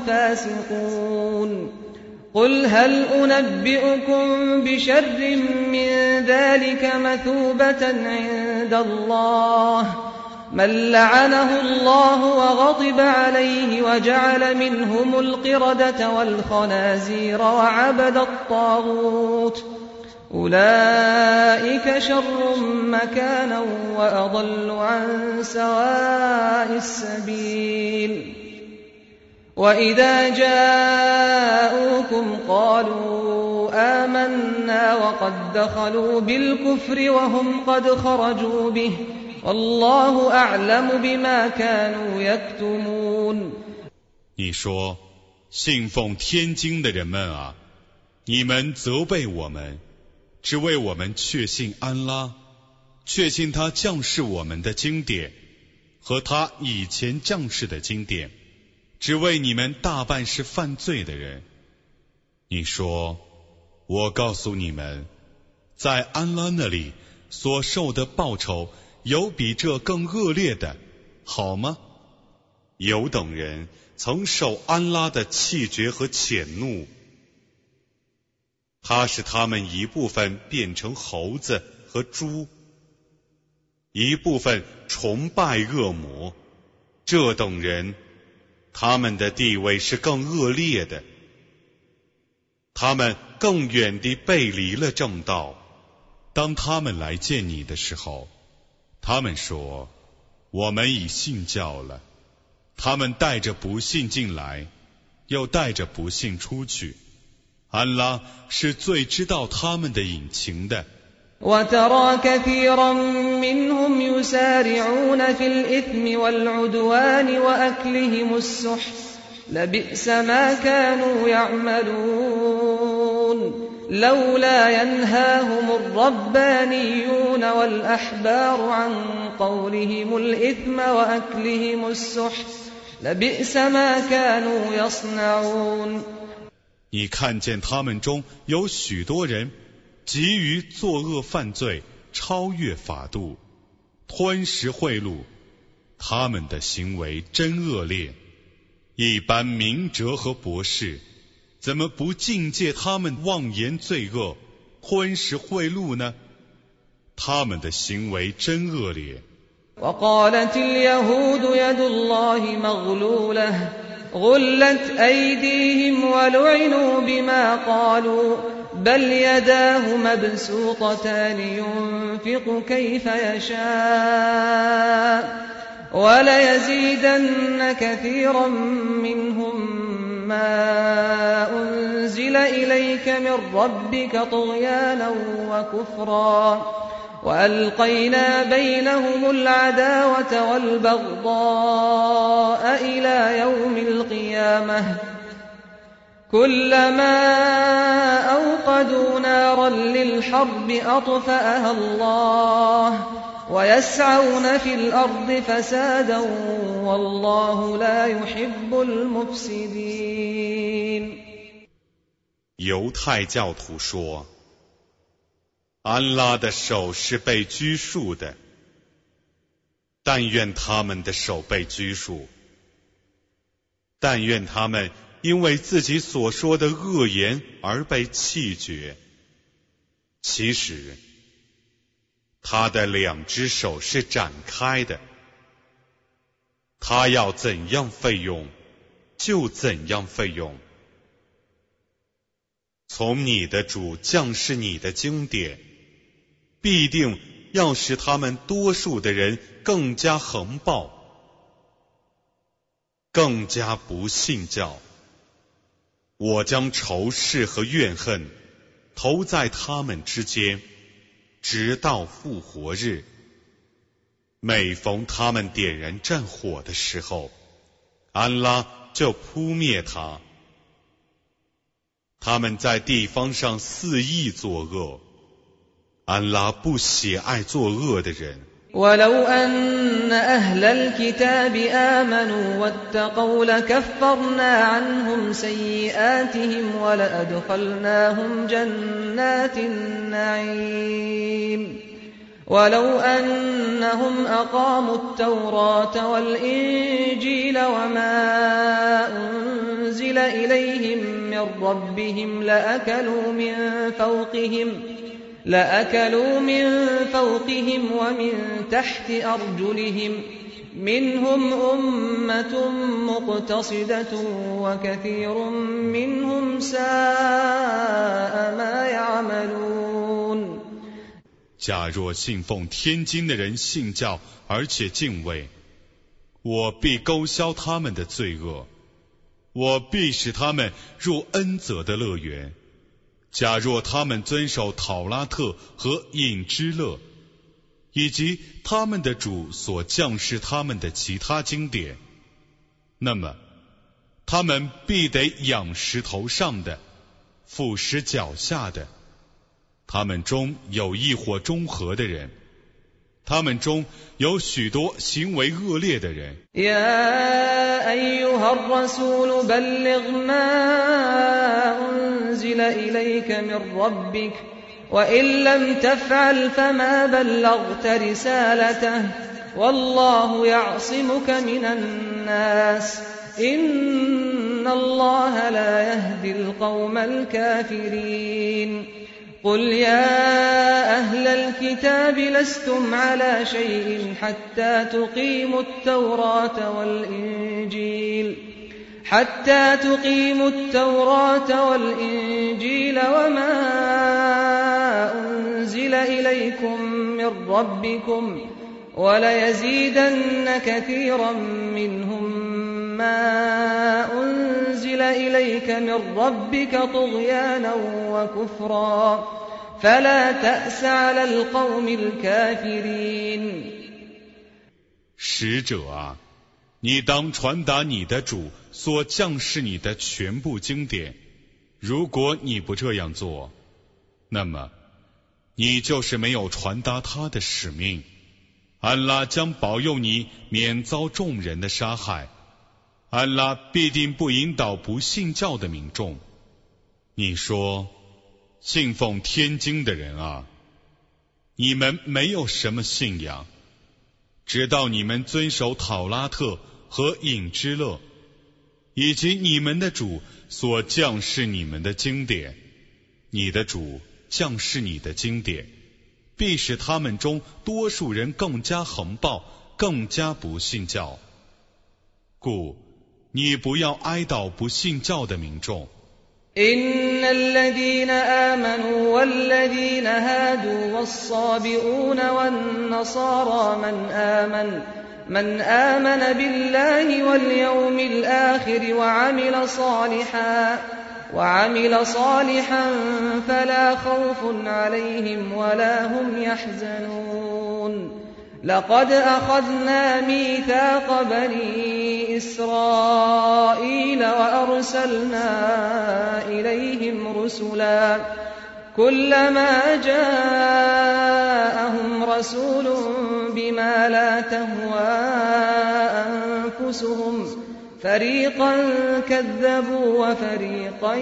فاسقون قل هل أنبئكم بشر من ذلك مثوبة عند الله من لعنه الله وغضب عليه وجعل منهم القردة والخنازير وعبد الطاغوت أولئك شر مكانا وأضل عن سواء السبيل وإذا جاءوكم قالوا آمنا وقد دخلوا بالكفر وهم قد خرجوا به والله أعلم بما كانوا يكتمون。 你说，信奉天经的人们啊，你们责备我们，只为我们确信安拉，确信他降世我们的经典和他以前降世的经典，只为你们大半是犯罪的人。你说，我告诉你们，在安拉那里所受的报酬有比这更恶劣的，好吗？有等人曾受安拉的气绝和谴怒，他使他们一部分变成猴子和猪，一部分崇拜恶魔。这等人，他们的地位是更恶劣的，他们更远地背离了正道。当他们来见你的时候，他们说，我们已信教了。他们带着不信进来，又带着不信出去。安拉是最知道他们的隐情的。 وترى كثيرا منهم يسارعون في الإثم والعدوان وأكلهم السحت لبئس ما كانوا يعملون لولا ينهاهم الربانيون والأحبار عن قولهم الإثم وأكلهم السحت لبئس ما كانوا يصنعون。 你看见他们中有许多人急于作恶犯罪，超越法度，吞食贿赂，他们的行为真恶劣。一般明哲和博士怎么不禁戒他们妄言罪恶，吞食贿赂呢？他们的行为真恶劣。 وقالت اليهود يد الله مغلولة غلت أيديهم ولعنوا بما قالوا بل يداه مبسوطتان ينفق كيف يشاء وليزيدن كثيرا منهم ما أنزل إليك من ربك طغيانا وكفرا وألقينا بينهم العداوة والبغضاء إلى يوم القيامة كلما أوقدوا نارا للحرب أطفأها الله ويسعون في الأرض فسادا والله لا يحب المفسدين。 犹太教徒说，安拉的手是被拘束的，但愿他们的手被拘束，但愿他们因为自己所说的恶言而被弃绝。其实他的两只手是展开的，他要怎样费用就怎样费用。从你的主降示你的经典，必定要使他们多数的人更加横暴，更加不信教。我将仇视和怨恨投在他们之间，直到复活日。每逢他们点燃战火的时候，安拉就扑灭他。他们在地方上肆意作恶，安拉不喜爱作恶的人。 ولو أن أهل الكتاب آمنوا واتقوا لكفرنا عنهم سيئاتهم ولأدخلناهم جنات النعيم ولو أنهم أقاموا التوراة والإنجيل وما أنزل إليهم من ربهم لأكلوا من فوقهم لأكلوا من فوقهم ومن تحت أرجلهم منهم أمة مقتصدة وكثير منهم ساء ما يعملون。 假若信奉天经的人信教而且敬畏，我必勾销他们的罪恶，我必使他们入恩泽的乐园。假若他们遵守讨拉特和隐之勒，以及他们的主所降示他们的其他经典，那么他们必得仰食头上的，俯食脚下的。他们中有一伙中和的人，他们中有许多行为恶劣的人。 يا أيها الرسول بلغ ما أنزل إليك من ربك وإن لم تفعل فما بلغت رسالته والله يعصمك من الناس إن الله لا يهدي القوم الكافرين。قل يا أهل الكتاب لستم على شيء حتى تقيموا التوراة والإنجيل حتى تقيموا التوراة والإنجيل وما أنزل إليكم من ربكم وليزيدن كثيرا منهم ما أنزل إليك من ربك طغيانا وكفرا فلا تأس على القوم الكافرين。 使者啊，你当传达你的主所降示你的全部经典。如果你不这样做，那么你就是没有传达他的使命。安拉将保佑你免遭众人的杀害。安拉必定不引导不信教的民众。你说，信奉天经的人啊，你们没有什么信仰，直到你们遵守讨拉特和隐之勒，以及你们的主所降示你们的经典。你的主降示你的经典，必使他们中多数人更加横暴，更加不信教。故你不要哀悼不信教的民众。 إن الذين آمنوا والذين هادوا والصابئون والنصارى من آمن من آمن بالله واليوم الآخر وعمل صالحا وعمل صالحا فلا خوف عليهم ولا هم يحزنون لقد أخذنا ميثاق بني إسرائيل وأرسلنا إليهم رسلا كلما جاءهم رسول بما لا تهوى أنفسهم فريقا كذبوا وفريقا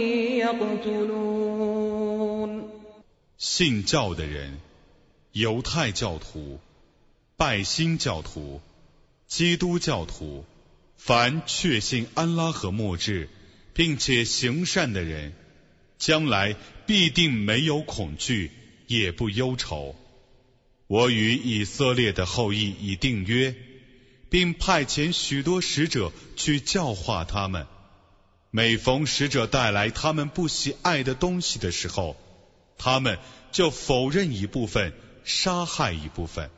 يقتلون。 信教的人，犹太教徒、拜新教徒、基督教徒，凡确信安拉和末日，并且行善的人，将来必定没有恐惧，也不忧愁。我与以色列的后裔已订约，并派遣许多使者去教化他们。每逢使者带来他们不喜爱的东西的时候，他们就否认一部分，杀害一部分。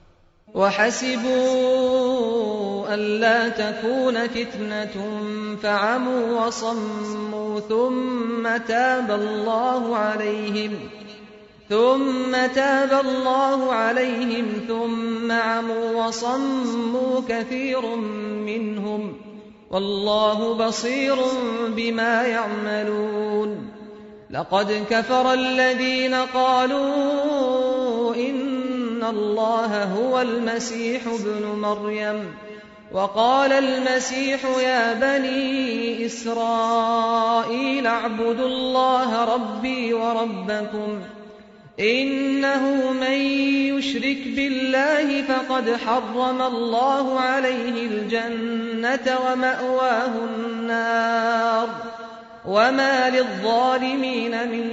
وحسبوا ألا تكون فتنة فعموا وصموا ثم تاب الله عليهم ثم تاب الله عليهم ثم عموا وصموا كثير منهم والله بصير بما يعملون لقد كفر الذين قالوا إن الله هو المسيح ابن مريم وقال المسيح يا بني إسرائيل اعبدوا الله ربي وربكم إنه من يشرك بالله فقد حرم الله عليه الجنة ومأواه النار وما للظالمين من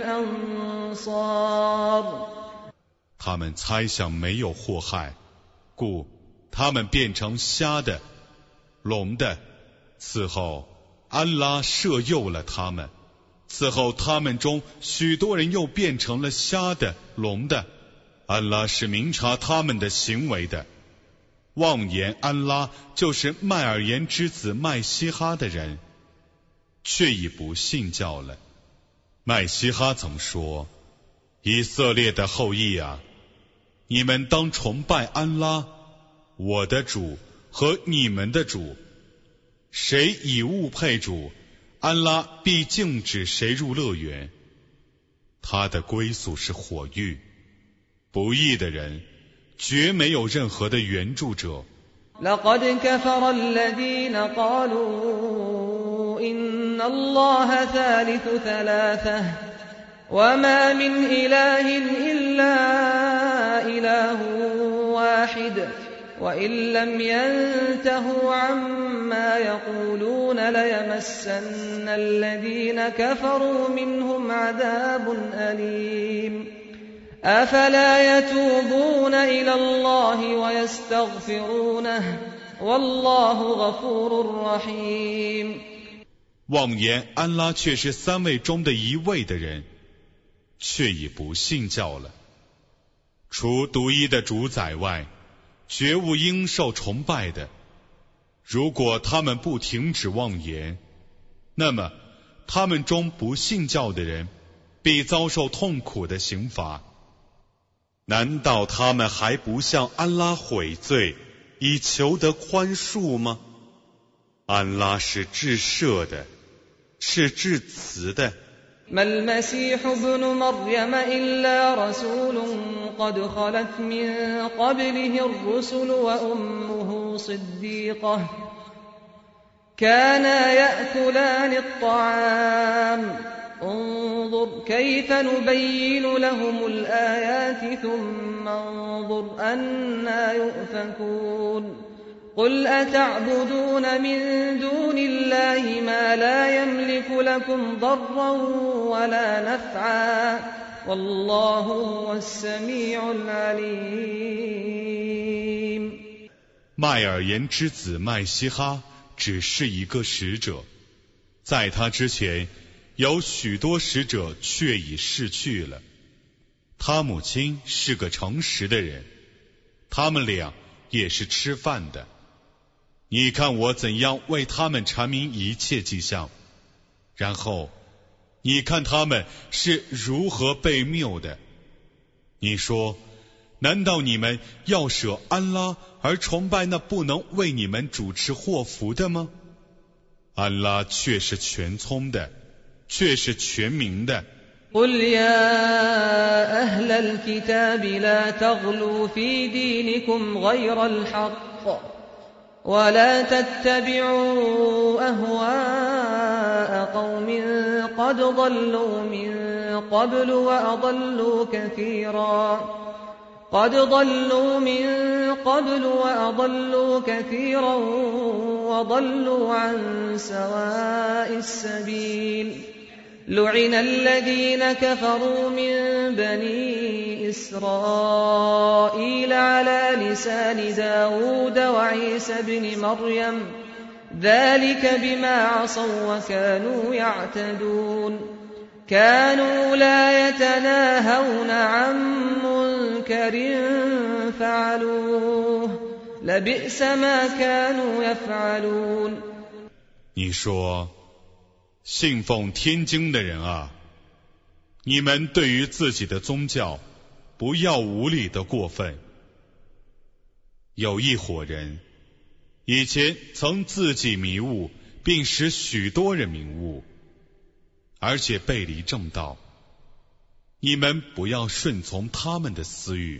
أنصار。 他们猜想没有祸害，故他们变成瞎的、聋的。此后，安拉赦宥了他们。此后，他们中许多人又变成了瞎的、聋的。安拉是明察他们的行为的。妄言安拉就是麦尔言之子麦西哈的人，却已不信教了。麦西哈曾说：“以色列的后裔啊，你们当崇拜安拉，我的主和你们的主。谁以物配主，安拉必禁止谁入乐园。他的归宿是火狱。不义的人绝没有任何的援助者。” لقد كفر الذين قالوا إن الله ثالث ثلاثة وما من إله إلا إله واحد وإن لم ينتهوا عما يقولون ليمسن الذين كفروا منهم عذاب أليم أفلا يتوبون إلى الله ويستغفرونه والله غفور رحيم。 妄言安拉却是三位中的一位的人，却已不信教了。除独一的主宰外，绝无应受崇拜的。如果他们不停止妄言，那么他们中不信教的人必遭受痛苦的刑罚。难道他们还不向安拉悔罪，以求得宽恕吗？安拉是至赦的，是至慈的。 ما المسيح ابن مريم إلا رسول قد خلت من قبله الرسل وأمه صديقة كانا يأكلان الطعام انظر كيف نبين لهم الآيات ثم انظر أنا يؤفكون قل أتعبدون من دون الله ما لا يملك لكم ضرا ولا نفعا والله هو السميع العليم。 麦尔言之子麦西哈只是一个使者，在他之前有许多使者却已逝去了。他母亲是个诚实的人，他们俩也是吃饭的。你看我怎样为他们阐明一切迹象，然后你看他们是如何被谬的。你说难道你们要舍安拉而崇拜那不能为你们主持祸福的吗？安拉却是全聪的，却是全明的。 قل يا أهل الكتاب لا تغلوا في دينكم غير الحق ولا تتبعوا أهواء قوم قد ضلوا من قبل وأضلوا كثيرا قد ضلوا من قبل وأضلوا كثيرا وضلوا عن سواء السبيل لعن الذين كفروا من بني إسرائيل على لسان داود وعيسى بن مريم ذلك بما عصوا وكانوا يعتدون كانوا لا يتناهون عن منكر فعلوه لبئس ما كانوا يفعلون 你说信奉天经的人啊，你们对于自己的宗教不要无理的过分。有一伙人以前曾自己迷悟，并使许多人迷悟，而且背离正道，你们不要顺从他们的私欲。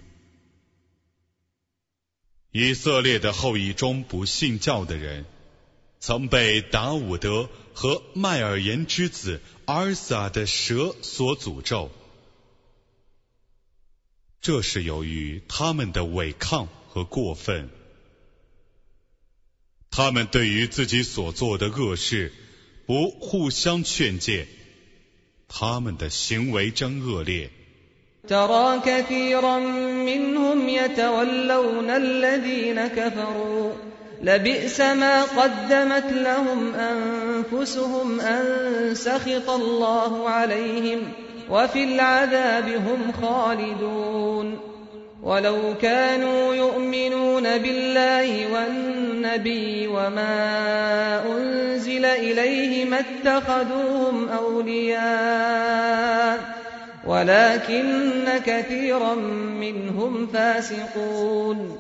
以色列的后裔中不信教的人曾被达伍德和麦尔言之子阿尔撒的蛇所诅咒，这是由于他们的违抗和过分。他们对于自己所做的恶事不互相劝诫，他们的行为真恶劣。 ترى كثيرا منهم يتولون الذين كفروا لبئس ما قدمت لهم أنفسهم أن سخط الله عليهم وفي العذاب هم خالدون ولو كانوا يؤمنون بالله والنبي وما أنزل إليه ما اتخذوهم أولياء ولكن كثيرا منهم فاسقون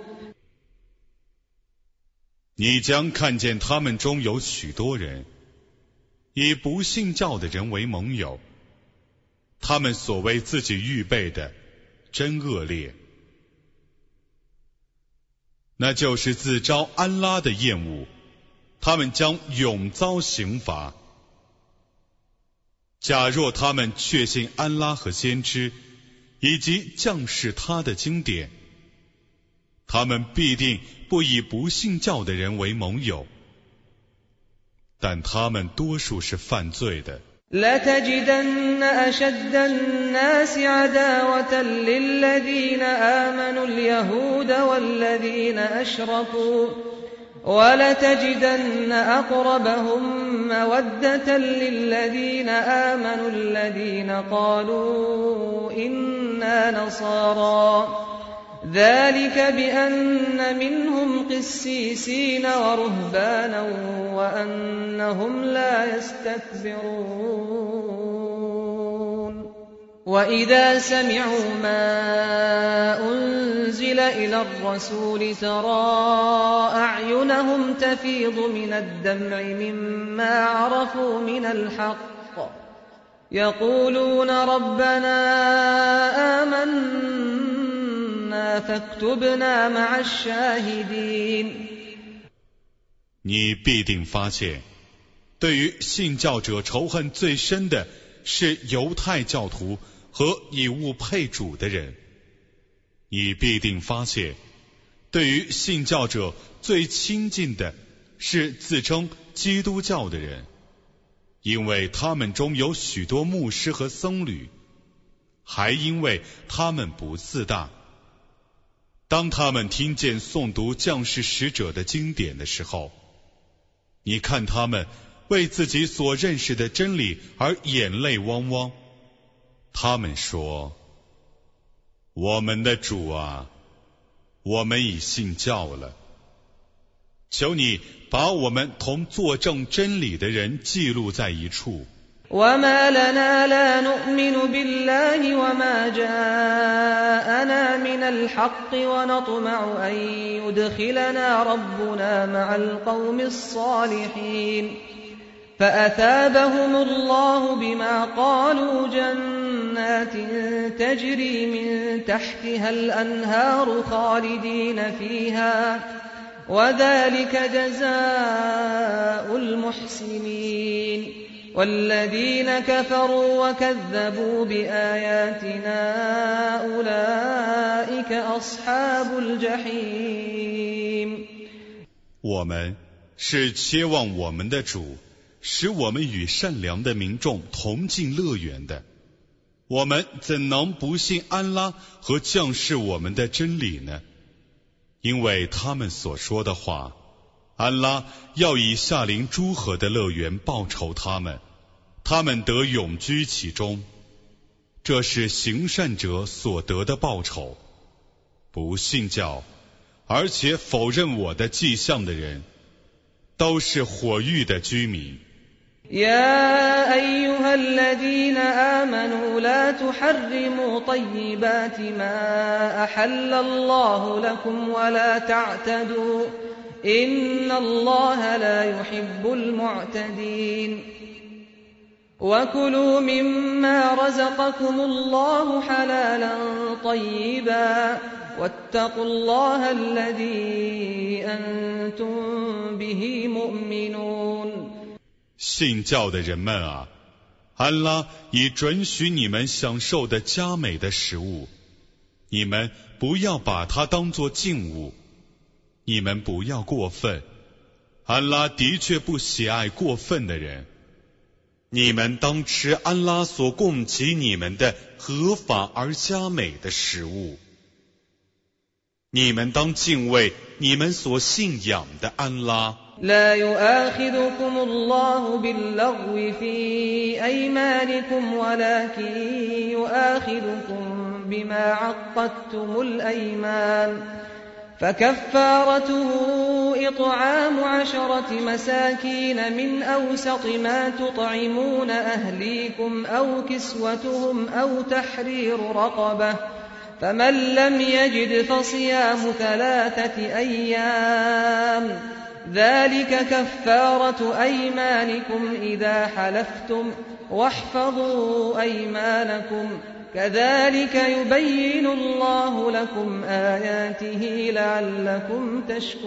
你将看见他们中有许多人以不信教的人为盟友，他们所为自己预备的真恶劣，那就是自招安拉的厌恶，他们将永遭刑罚。假若他们确信安拉和先知以及降世他的经典，他们必定不以不信教的人为盟友，但他们多数是犯罪的。 لتجدن أشد الناس عداوة للذين آمنوا اليهود والذين أشركوا ولتجدن أقربهم مودة للذين آمنوا الذين قالوا إنا نصارى ذلك بأن منهم قسيسين ورهبانا وأنهم لا يستكبرون وإذا سمعوا ما أنزل إلى الرسول ترى أعينهم تفيض من الدمع مما عرفوا من الحق يقولون ربنا آمنا فاكتبنا مع الشاهدين 你必定发现，对于信教者仇恨最深的是犹太教徒和以物配主的人。你必定发现，对于信教者最亲近的是自称基督教的人，因为他们中有许多牧师和僧侣，还因为他们不自大。当他们听见诵读降世使者的经典的时候，你看他们为自己所认识的真理而眼泪汪汪。他们说，我们的主啊，我们已信教了，求你把我们同作证真理的人记录在一处。 وما لنا لا نؤمن بالله وما جاءنا من الحق ونطمع أن يدخلنا ربنا مع القوم الصالحين فأثابهم الله بما قالوا جنات تجري من تحتها الأنهار خالدين فيها وذلك جزاء المحسنين والذين كفروا وكذبوا بآياتنا أولئك أصحاب الجحيم。 我们是切望我们的主，使我们与善良的民众同进乐园的。我们怎能不信安拉和降世我们的真理呢？因为他们所说的话，安拉要以下临诸河的乐园报酬他们，他们得永居其中，这是行善者所得的报酬。不信教而且否认我的迹象的人，都是火狱的居民。 يا أيها الذين آمنوا لا تحرموا طيبات ما أحل الله لكم ولا تعتدوا إن الله لا يحب المعتدين وكلوا مما رزقكم الله حلالا طيبا واتقوا الله الذي أنتم به مؤمنون。 信教的人们啊，安拉已准许你们享受的佳美的食物，你们不要把它当作禁物，你们不要过分，安拉的确不喜爱过分的人。你们当吃安拉所供给你们的合法而佳美的食物，你们当敬畏你们所信仰的安拉。 لا يؤاخذكم الله باللغو في أيمانكم ولكن يؤاخذكم بما عقدتم الأيمان فكفارته إطعام عشرة مساكين من أوسط ما تطعمون أهليكم أو كسوتهم أو تحرير رقبة فمن لم يجد فصيام ثلاثة أيام ذلك كفارة أيمانكم إذا حلفتم واحفظوا أيمانكم كذلك يبين الله لكم آياته لعلكم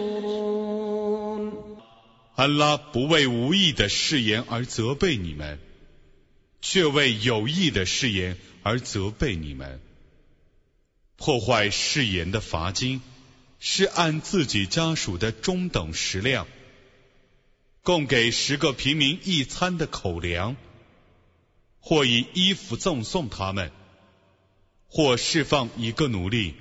تشكرون。 安拉不为无意的誓言而责备你们，却为有意的誓言而责备你们。破坏誓言的罚金是按自己家属的中等食量，供给十个平民一餐的口粮，或以衣服赠送他们，或释放一个奴隶。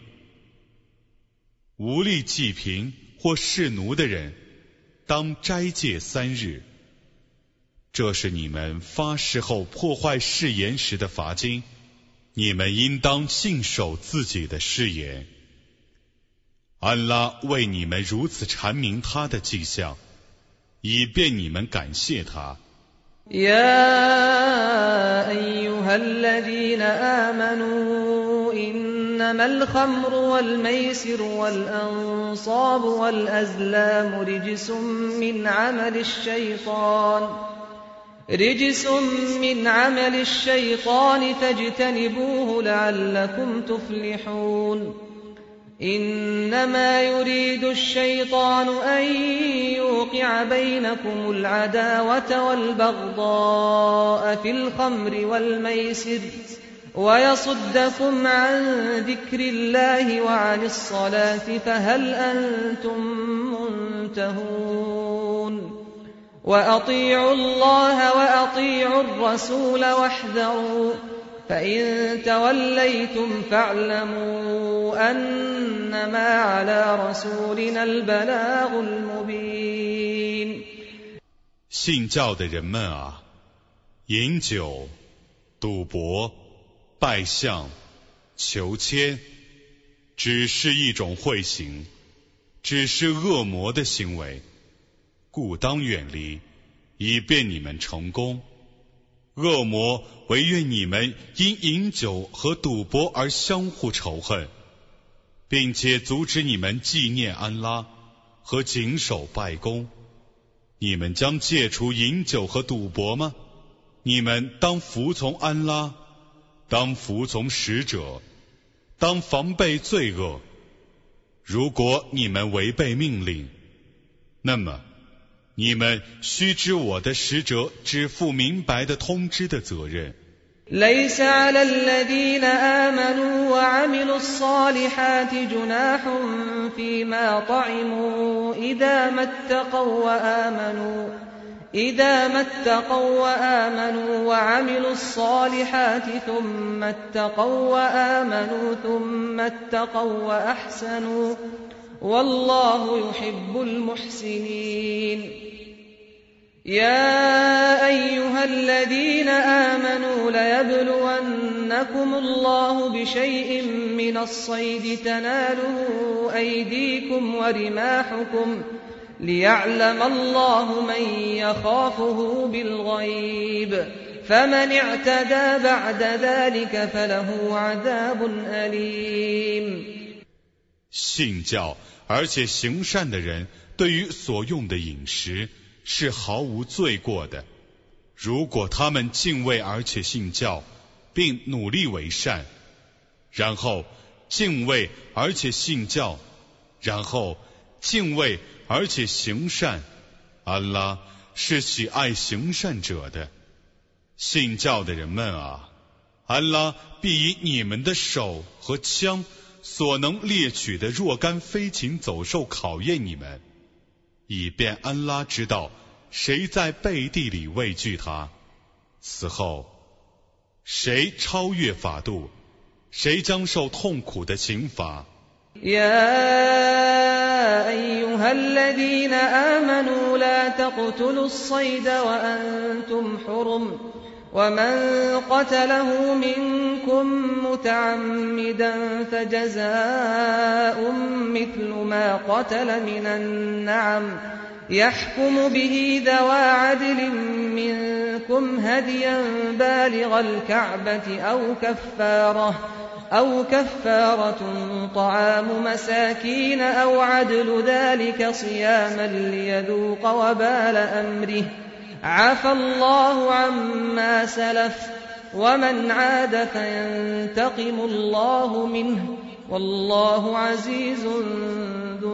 无力济贫或侍奴的人，当斋戒三日。这是你们发誓后破坏誓言时的罚金，你们应当信守自己的誓言。安拉为你们如此阐明他的迹象，以便你们感谢他。 يا أيها الذين آمنوا إنما الخمر والميسر والأنصاب والأزلام رجس من عمل الشيطان رجس من عمل الشيطان فاجتنبوه لعلكم تفلحون إنما يريد الشيطان أن يوقع بينكم العداوة والبغضاء في الخمر والميسر ويصدكم عن ذكر الله وعن الصلاة فهل أنتم منتهون وأطيعوا الله وأطيعوا الرسول واحذروا فإن توليتم فاعلموا أنما على رسولنا البلاغ المبين。 信教的人们啊，饮酒、赌博、拜相、求签，只是一种秽行，只是恶魔的行为，故当远离，以便你们成功。 恶魔惟愿你们因饮酒和赌博而相互仇恨，并且阻止你们纪念安拉和谨守拜功。你们将戒除饮酒和赌博吗？你们当服从安拉，当服从使者，当防备罪恶。如果你们违背命令，那么你们须知我的使者只负明白的通知的责任。 ليس على الذين آمنوا وعملوا الصالحات جناح فيما طعموا إذا ما اتقوا وآمنوا إذا ما اتقوا وآمنوا وعملوا الصالحات ثم اتقوا وآمنوا ثم اتقوا وأحسنوا والله يحب المحسنين يا أيها الذين آمنوا ليبلونكم الله بشيء من الصيد تناله أيديكم ورماحكم ليعلم الله من يخافه بالغيب فمن اعتدى بعد ذلك فله عذاب أليم。 信教而且行善的人，对于所用的饮食是毫无罪过的。如果他们敬畏而且信教，并努力为善，然后敬畏而且信教，然后敬畏而且行善，安拉是喜爱行善者的。信教的人们啊，安拉必以你们的手和枪所能猎取的若干飞禽走兽考验你们，以便安拉知道谁在背地里畏惧他。此后谁超越法度，谁将受痛苦的刑罚。 يا أيها الذين آمنوا لا تقتلوا الصيد وأنتم حرم ومن قتله منكم متعمدا فجزاء مثل ما قتل من النعم يحكم به ذوى عدل منكم هديا بالغ الكعبة أو كفارة أو كفارة طعام مساكين أو عدل ذلك صياما ليذوق وبال أمره عفى الله عما سلف ومن عاد فينتقم الله منه والله عزيز ذو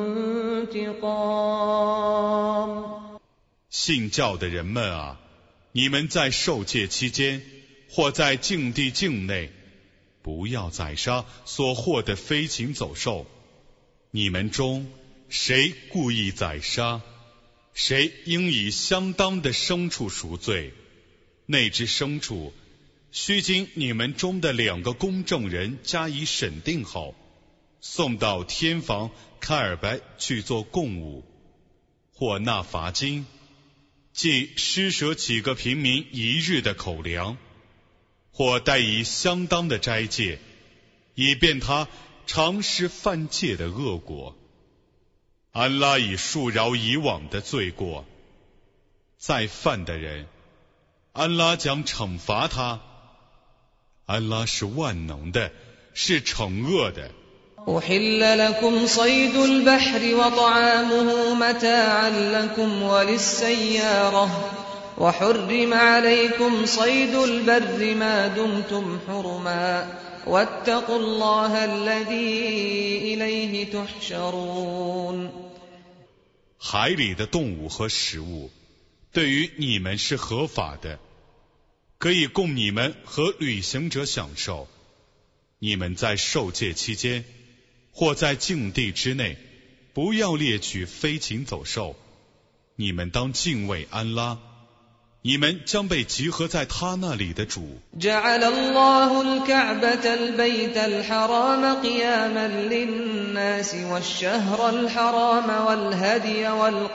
انتقام。 信教的人们啊，你们在受戒期间或在境地境内，不要宰杀所获的飞禽走兽。你们中谁故意宰杀，谁应以相当的牲畜赎罪。那只牲畜须经你们中的两个公证人加以审定后，送到天房开尔白去做供物，或纳罚金，即施舍几个平民一日的口粮，或带以相当的斋戒，以便他尝试犯戒的恶果。安拉已恕饶以往的罪过，再犯的人，安拉将惩罚他。安拉是万能的，是惩恶的。 أحل لكم صيد البحر وطعامه متاعا لكم وللسيارة وحرم عليكم صيد البر ما دمتم حرما واتقوا الله الذي إليه تحشرون。 海里的动物和食物对于你们是合法的，可以供你们和旅行者享受。你们在受戒期间或在境地之内，不要猎取飞禽走兽。你们当敬畏安拉，你们将被集合在他那里的主。 جعل الله الكعبة البيت الحرام قياما للناس والشهر الحرام والهدي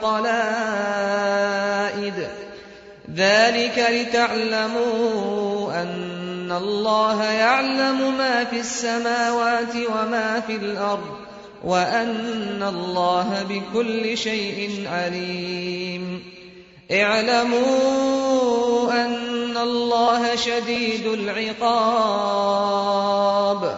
والقلائد ذلك لتعلموا أن الله يعلم ما في السماوات وما في الأرض وأن الله بكل شيء عليم اعلموا أن الله شديد العقاب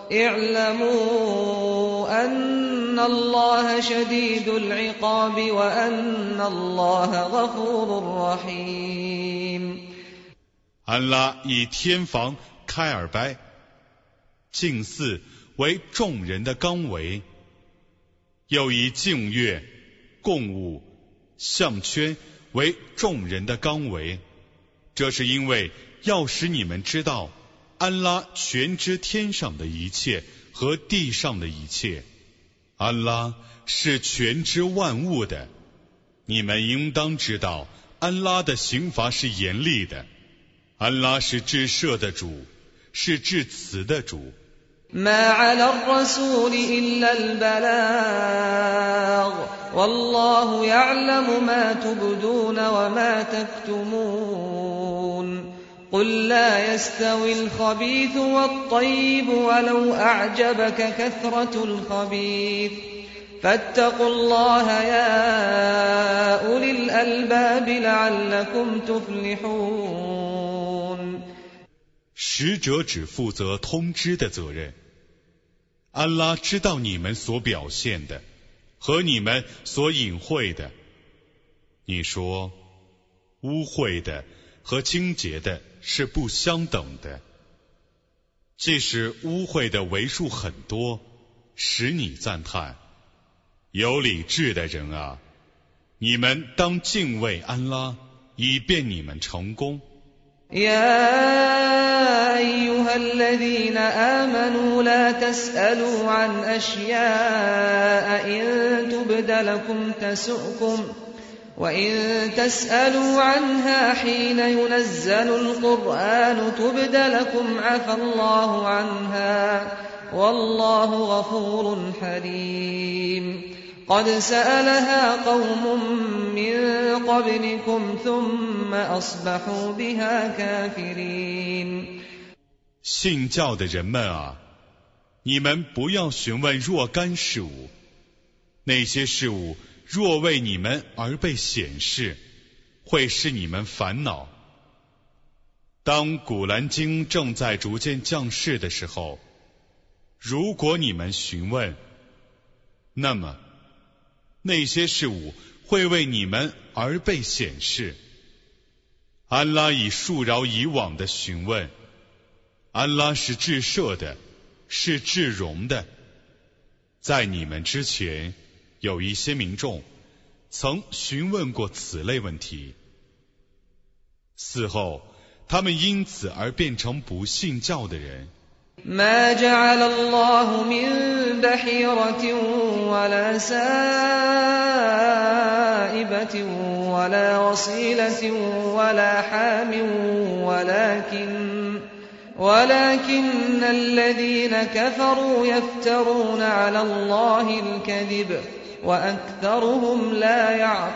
اعلموا أن الله شديد العقاب وأن الله غفور رحيم。 安拉以天房开尔白、净寺为众人的纲围，又以净月、供物、项圈为众人的纲围，这是因为要使你们知道，安拉全知天上的一切和地上的一切，安拉是全知万物的。你们应当知道，安拉的刑罚是严厉的，安拉是至赦的主，是至慈的主。 ما على الرسول إلا البلاغ والله يعلم ما تبدون وما تكتمون قل لا يستوي الخبيث والطيب ولو أعجبك كثرة الخبيث فاتقوا الله يا أولي الألباب لعلكم تفلحون。 使者只负责通知的责任，安拉知道你们所表现的和你们所隐晦的。你说污秽的和清洁的是不相等的，即使污秽的为数很多，使你赞叹。有理智的人啊，你们当敬畏安拉，以便你们成功。 يا أيها الذين آمنوا لا تسألوا عن أشياء إن تبد لكم تسؤكم وإن تسألوا عنها حين ينزل القرآن تبد لكم عفى الله عنها والله غفور حليم。قد سألها قوم من قبلكم ثم أصبحوا بها كافرين。 信教的人们啊，你们不要询问若干事物，那些事物若为你们而被显示，会使你们烦恼。当古兰经正在逐渐降世的时候，如果你们询问，那么那些事物会为你们而被显示。安拉已恕饶以往的询问，安拉是至赦的，是至容的。在你们之前，有一些民众曾询问过此类问题，嗣后他们因此而变成不信教的人。 ما جعل الله من بحيرة ولا سائبة ولا وصيلة ولا حام ولكن ولكن الذين كفروا يفترون على الله الكذب وأكثرهم لا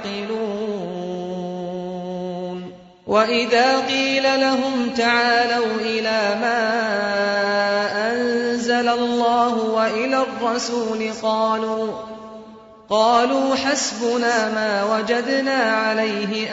يعقلون. وإذا قيل لهم تعالوا إلى ما أنزل الله وإلى الرسول قالوا قالوا حسبنا ما وجدنا عليه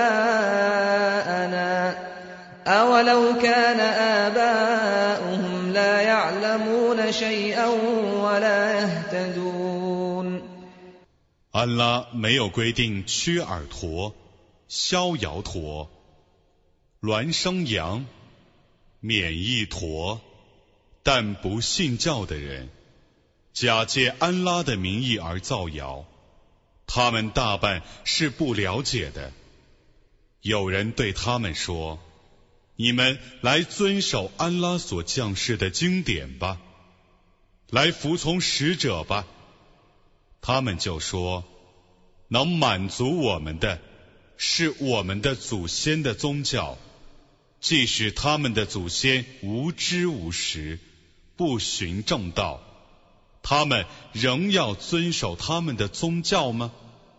آباءنا أولو كان آباؤهم لا يعلمون شيئا ولا يهتدون。 安拉没有规定屈耳驼、逍遥驼、孪生羊、免疫驼，但不信教的人假借安拉的名义而造谣，他们大半是不了解的。有人对他们说，你们来遵守安拉所降世的经典吧，来服从使者吧。他们就说，能满足我们的是我们的祖先的宗教，即使他们的祖先无知无识，不循正道，他们仍要遵守他们的宗教吗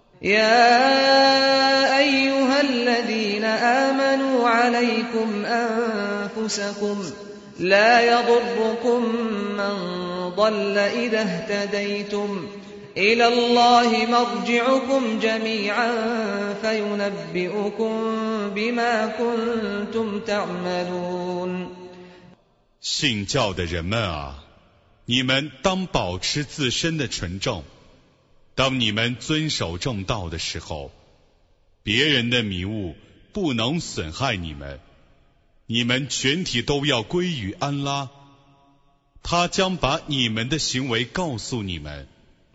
يا أيها الذين آمنوا عليكم أنفسكم لا يضركم من ضل إذا اهتديتم إلى الله مرجعكم جميعا فينبئكم بما كنتم تعملون。 信教的人们啊，你们当保持自身的纯正。当你们遵守正道的时候，别人的迷雾不能损害你们，你们全体都要归于安拉，他将把你们的行为告诉你们。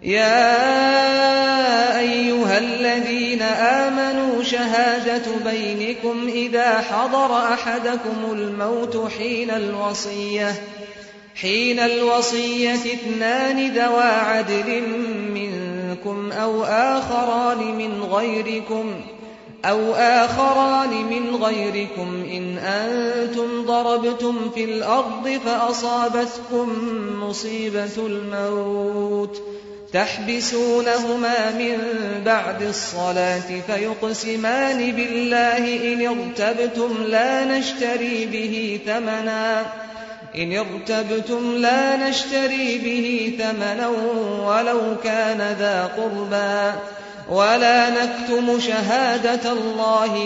يا أيها الذين آمنوا شهادة بينكم إذا حضر أحدكم الموت حين الوصية حين الوصية اثنان ذوى عدل منكم أو آخران من غيركم أو آخران من غيركم إن أنتم ضربتم في الأرض فأصابتكم مصيبة الموت تحبسونهما من بعد الصلاة فيقسمان بالله إن ارتبتم لا نشتري به ثمنا إن ارتبتم لا نشتري به ثمنا ولو كان ذا قربى ولا نكتم شهادة الله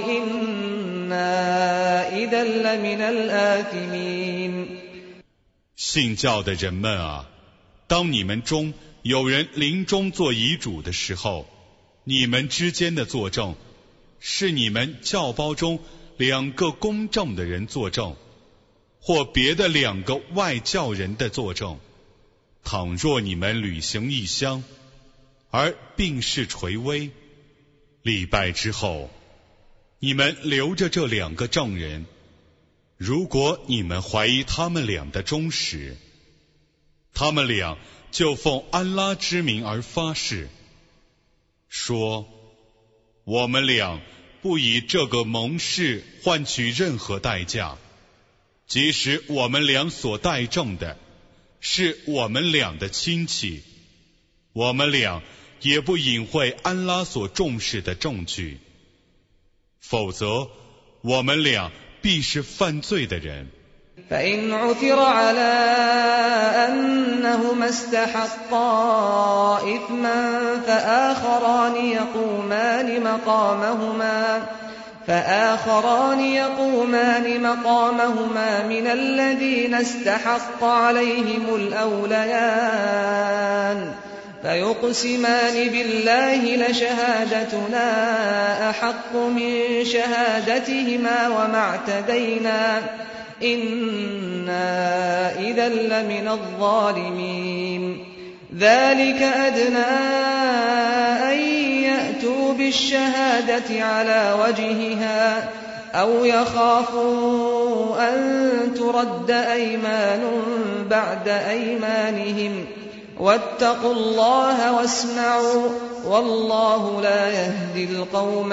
إنا إذا لمن الآثمين。 信教的人们啊，当你们中有人临终做遗嘱的时候，你们之间的作证是你们教胞中两个公正的人作证，或别的两个外教人的作证。倘若你们旅行异乡，而病势垂危，礼拜之后，你们留着这两个证人，如果你们怀疑他们俩的忠实，他们俩就奉安拉之名而发誓，说我们俩不以这个盟誓换取任何代价，即使我们俩所代证的是我们俩的亲戚，我们俩也不隐晦安拉所重视的证据，否则我们俩必是犯罪的人。 فإن عثر على أنهما استحقا إثما فآخران يقومان مقامهما فآخران يقومان مقامهما من الذين استحق عليهم الأوليان فيقسمان بالله لشهادتنا أحق من شهادتهما وما اعتدينا إنا إذا لمن الظالمين ذلك أدنى أن يأتوا بالشهادة على وجهها أو يخافوا أن ترد أيمان بعد أيمانهم واتقوا الله واسمعوا والله لا يهدي القوم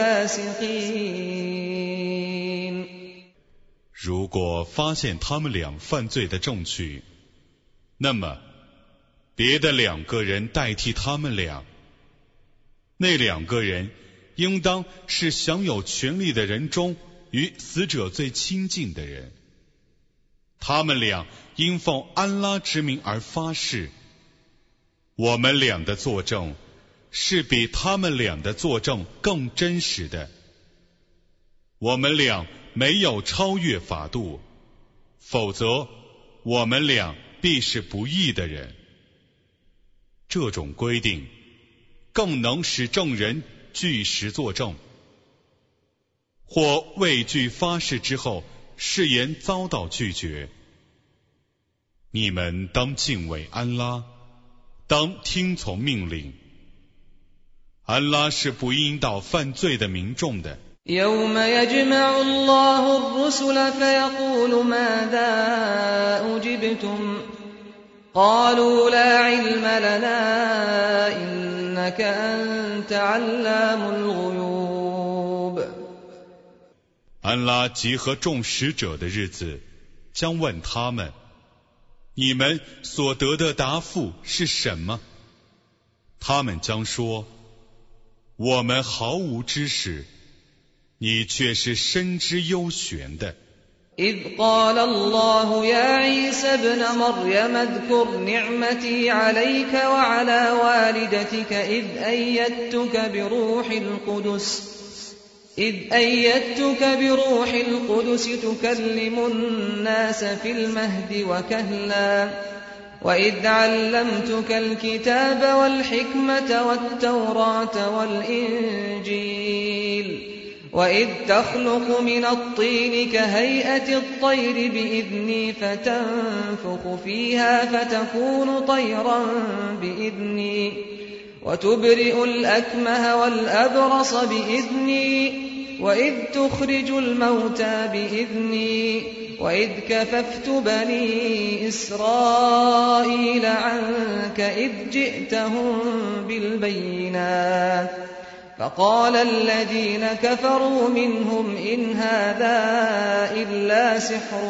الفاسقين。 如果发现他们俩犯罪的证据，那么别的两个人代替他们俩，那两个人应当是享有权利的人中与死者最亲近的人，他们俩因奉安拉之名而发誓，我们俩的作证是比他们俩的作证更真实的，我们俩没有超越法度，否则我们俩必是不义的人。这种规定更能使证人据实作证，或畏惧发誓之后誓言遭到拒绝。你们当敬畏安拉，当听从命令。安拉是不引导犯罪的民众的。 يوم يجمع الله الرسل فيقول ماذا أجبتم قالوا لا علم لنا إنك أنت علام الغيوب。 安拉集合众使者的日子，将问他们：你们所得的答复是什么？他们将说：我们毫无知识，你却是深知幽玄的。 إذ قال الله يا عيسى ابن مريم اذكر نعمتي عليك وعلى والدتك إذ أيدتك بروح القدس إذ أيدتك بروح القدس تكلم الناس في المهد وكهلا وإذ علمتك الكتاب والحكمة والتوراة والإنجيل وإذ تخلق من الطين كهيئة الطير بإذني فتنفخ فيها فتكون طيرا بإذني وتبرئ الأكمه والأبرص بإذني وإذ تخرج الموتى بإذني وإذ كففت بني إسرائيل عنك إذ جئتهم بالبينات فقال الذين كفروا منهم إن هذا إلا سحر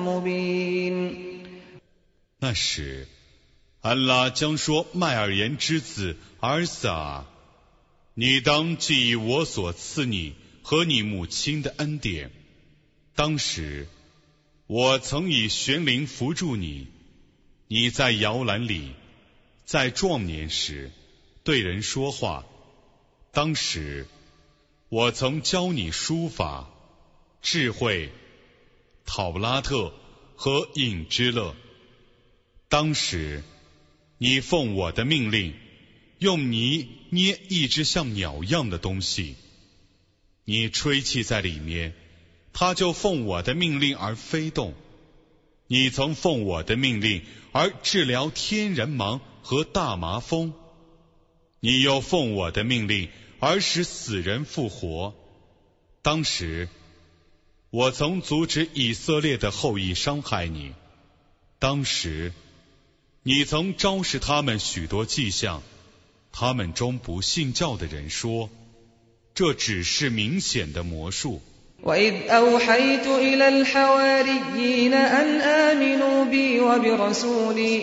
مبين 那时，安拉将说：“麦尔言之子儿撒，你当记忆我所赐你和你母亲的恩典。当时，我曾以玄灵扶助你，你在摇篮里，在壮年时对人说话。当时，我曾教你书法、智慧、讨拉特和隐之乐。当时，你奉我的命令，用泥捏一只像鸟样的东西，你吹气在里面，它就奉我的命令而飞动。你曾奉我的命令而治疗天人盲和大麻风，你又奉我的命令而使死人复活。当时，我曾阻止以色列的后裔伤害你。当时，你曾昭示他们许多迹象，他们中不信教的人说，这只是明显的魔术。 وإذ أوحيت إلى الحواريين أن آمنوا بي وبرسولي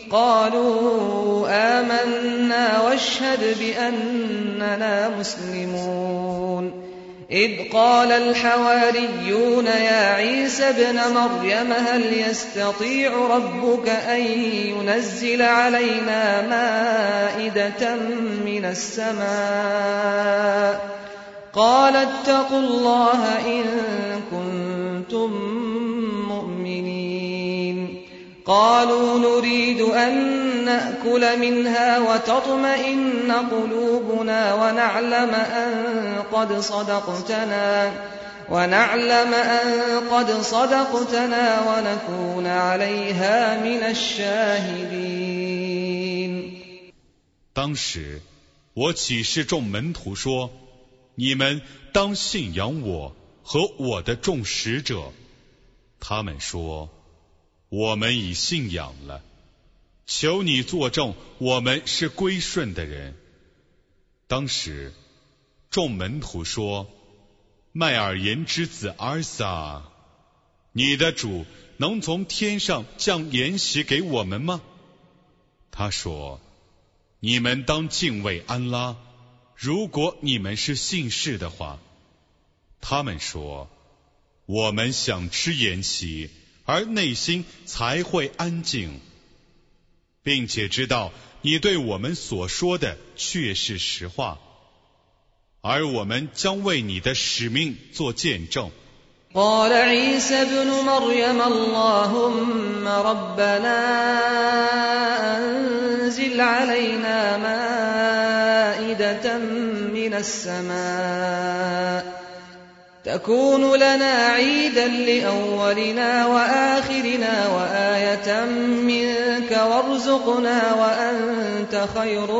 قالوا آمنا واشهد بأننا مسلمون إذ قال الحواريون يا عيسى ابن مريم هل يستطيع ربك أن ينزل علينا مائدة من السماء قال اتقوا الله إن كنتم مؤمنين قالوا نريد أن نأكل منها وتطمئن قلوبنا ونعلم أن قد صدقتنا ونعلم أن قد صدقتنا ونكون عليها من الشاهدين 当时，我启示众门徒说，你们当信仰我和我的众使者。他们说，我们已信仰了，求你作证，我们是归顺的人。当时，众门徒说，麦尔言之子儿撒，你的主能从天上降筵席给我们吗？他说，你们当敬畏安拉，如果你们是信士的话。他们说，我们想吃筵席，而内心才会安静，并且知道你对我们所说的确是实话，而我们将为你的使命做见证。 قال عيسى ابن مريم اللهم ربنا أنزل علينا مائدة من السماء تكون لنا عيدا لأولنا وآخرنا وآية منك وارزقنا وأنت خير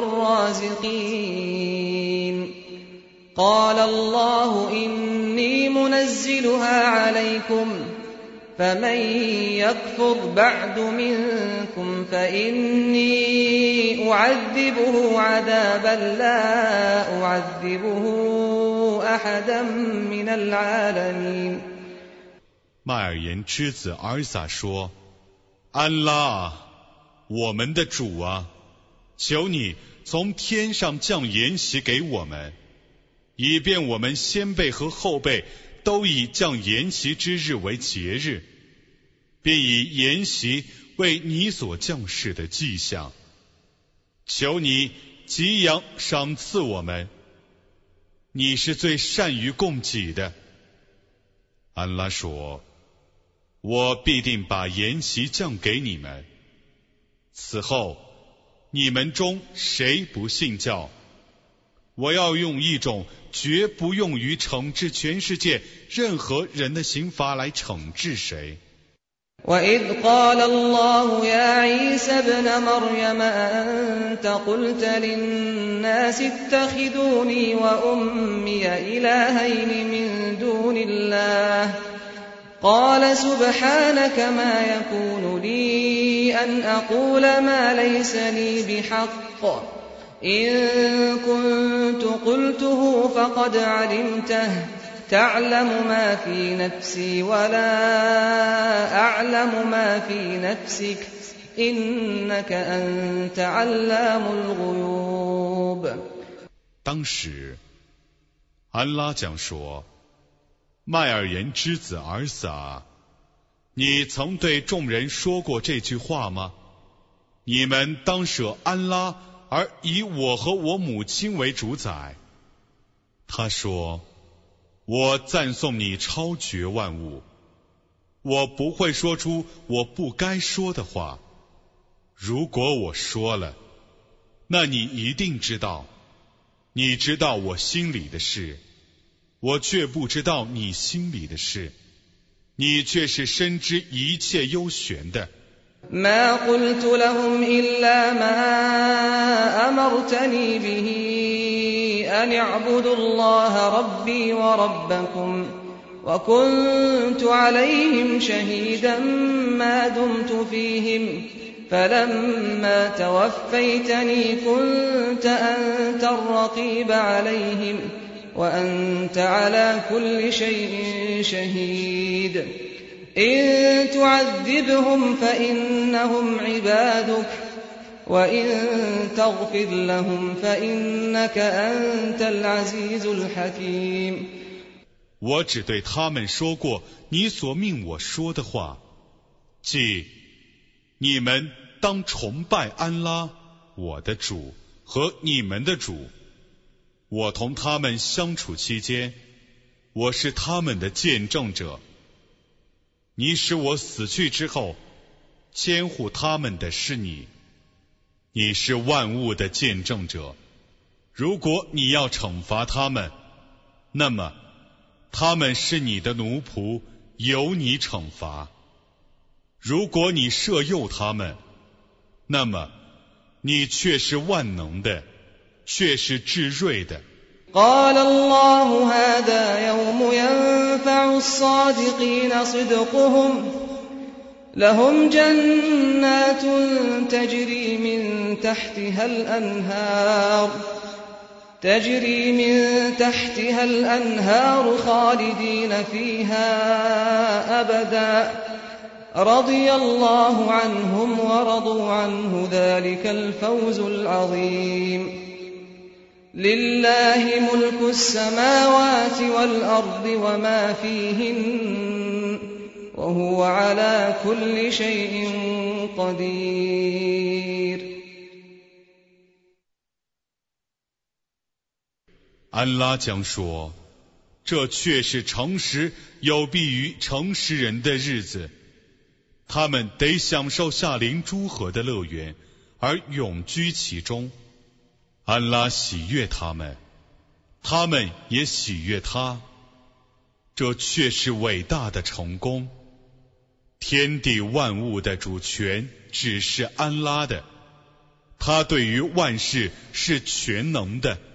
الرازقين قال الله إني منزلها عليكم فمن يكفر بعد منكم فإني أعذبه عذابا لا أعذبه أحدا من العالمين 麦尔言之子儿撒说，安拉啊，我们的主啊，求你从天上降筵席给我们，以便我们先辈和后辈都以降筵席之日为节日，并以筵席为你所降世的迹象。求你给养赏赐我们，你是最善于供给的。安拉说，我必定把筵席降给你们，此后你们中谁不信教，我要用一种绝不用于惩治全世界任何人的刑罚来惩治谁。 وَإِذْ قَالَ اللَّهُ يَا عِيسَى ابْنَ مَرْيَمَ أَأَنْتَ قُلْتَ لِلنَّاسِ اتَّخِذُونِي وَأُمِّيَ إِلَٰهَيْنِ مِن دُونِ اللَّهِ قَالَ سُبْحَانَكَ مَا يَكُونُ لِي أَنْ أَقُولَ مَا لَيْسَ لِي بِحَقٍّ إِن كُنتُ قُلْتُهُ فَقَدْ عَلِمْتَهُ تَعْلَمُ مَا فِي نَفْسِي وَلَا أَعْلَمُ مَا فِي نَفْسِكَ إِنَّكَ أَنْتَ عَلَّامُ الْغُيُوبِ。 当时，安拉讲说：“麦尔言之子儿子啊，你曾对众人说过这句话吗？你们当舍安拉，而以我和我母亲为主宰。”他说：“我赞颂你超绝万物，我不会说出我不该说的话。如果我说了，那你一定知道，你知道我心里的事，我却不知道你心里的事，你却是深知一切幽玄的。” ما قلت لهم إلا ما أمرتني به أن اعبدوا الله ربي وربكم وكنت عليهم شهيدا ما دمت فيهم فلما توفيتني كنت أنت الرقيب عليهم وأنت على كل شيء شهيد إن تعذبهم فإنهم عبادك وإن تغفر لهم فإنك أنت العزيز الحكيم。 我只对他们说过你所命我说的话，即你们当崇拜安拉，我的主和你们的主。我同他们相处期间，我是他们的见证者。你使我死去之后，监护他们的是你，你是万物的见证者。如果你要惩罚他们，那么他们是你的奴仆，由你惩罚；如果你赦宥他们，那么你却是万能的，却是至睿的。 قال الله هذا يوم ينفع الصادقين صدقهم لهم جنات تجري من تحتها الأنهار تجري من تحتها الأنهار خالدين فيها أبدا رضي الله عنهم ورضوا عنه ذلك الفوز العظيم لله ملك السماوات والأرض وما فيهن وهو على كل شيء قدير。 安拉将说，这却是诚实有必于诚实人的日子，他们得享受下临诸河的乐园，而永居其中。安拉喜悦他们，他们也喜悦他，这却是伟大的成功。天地万物的主权只是安拉的，他对于万事是全能的。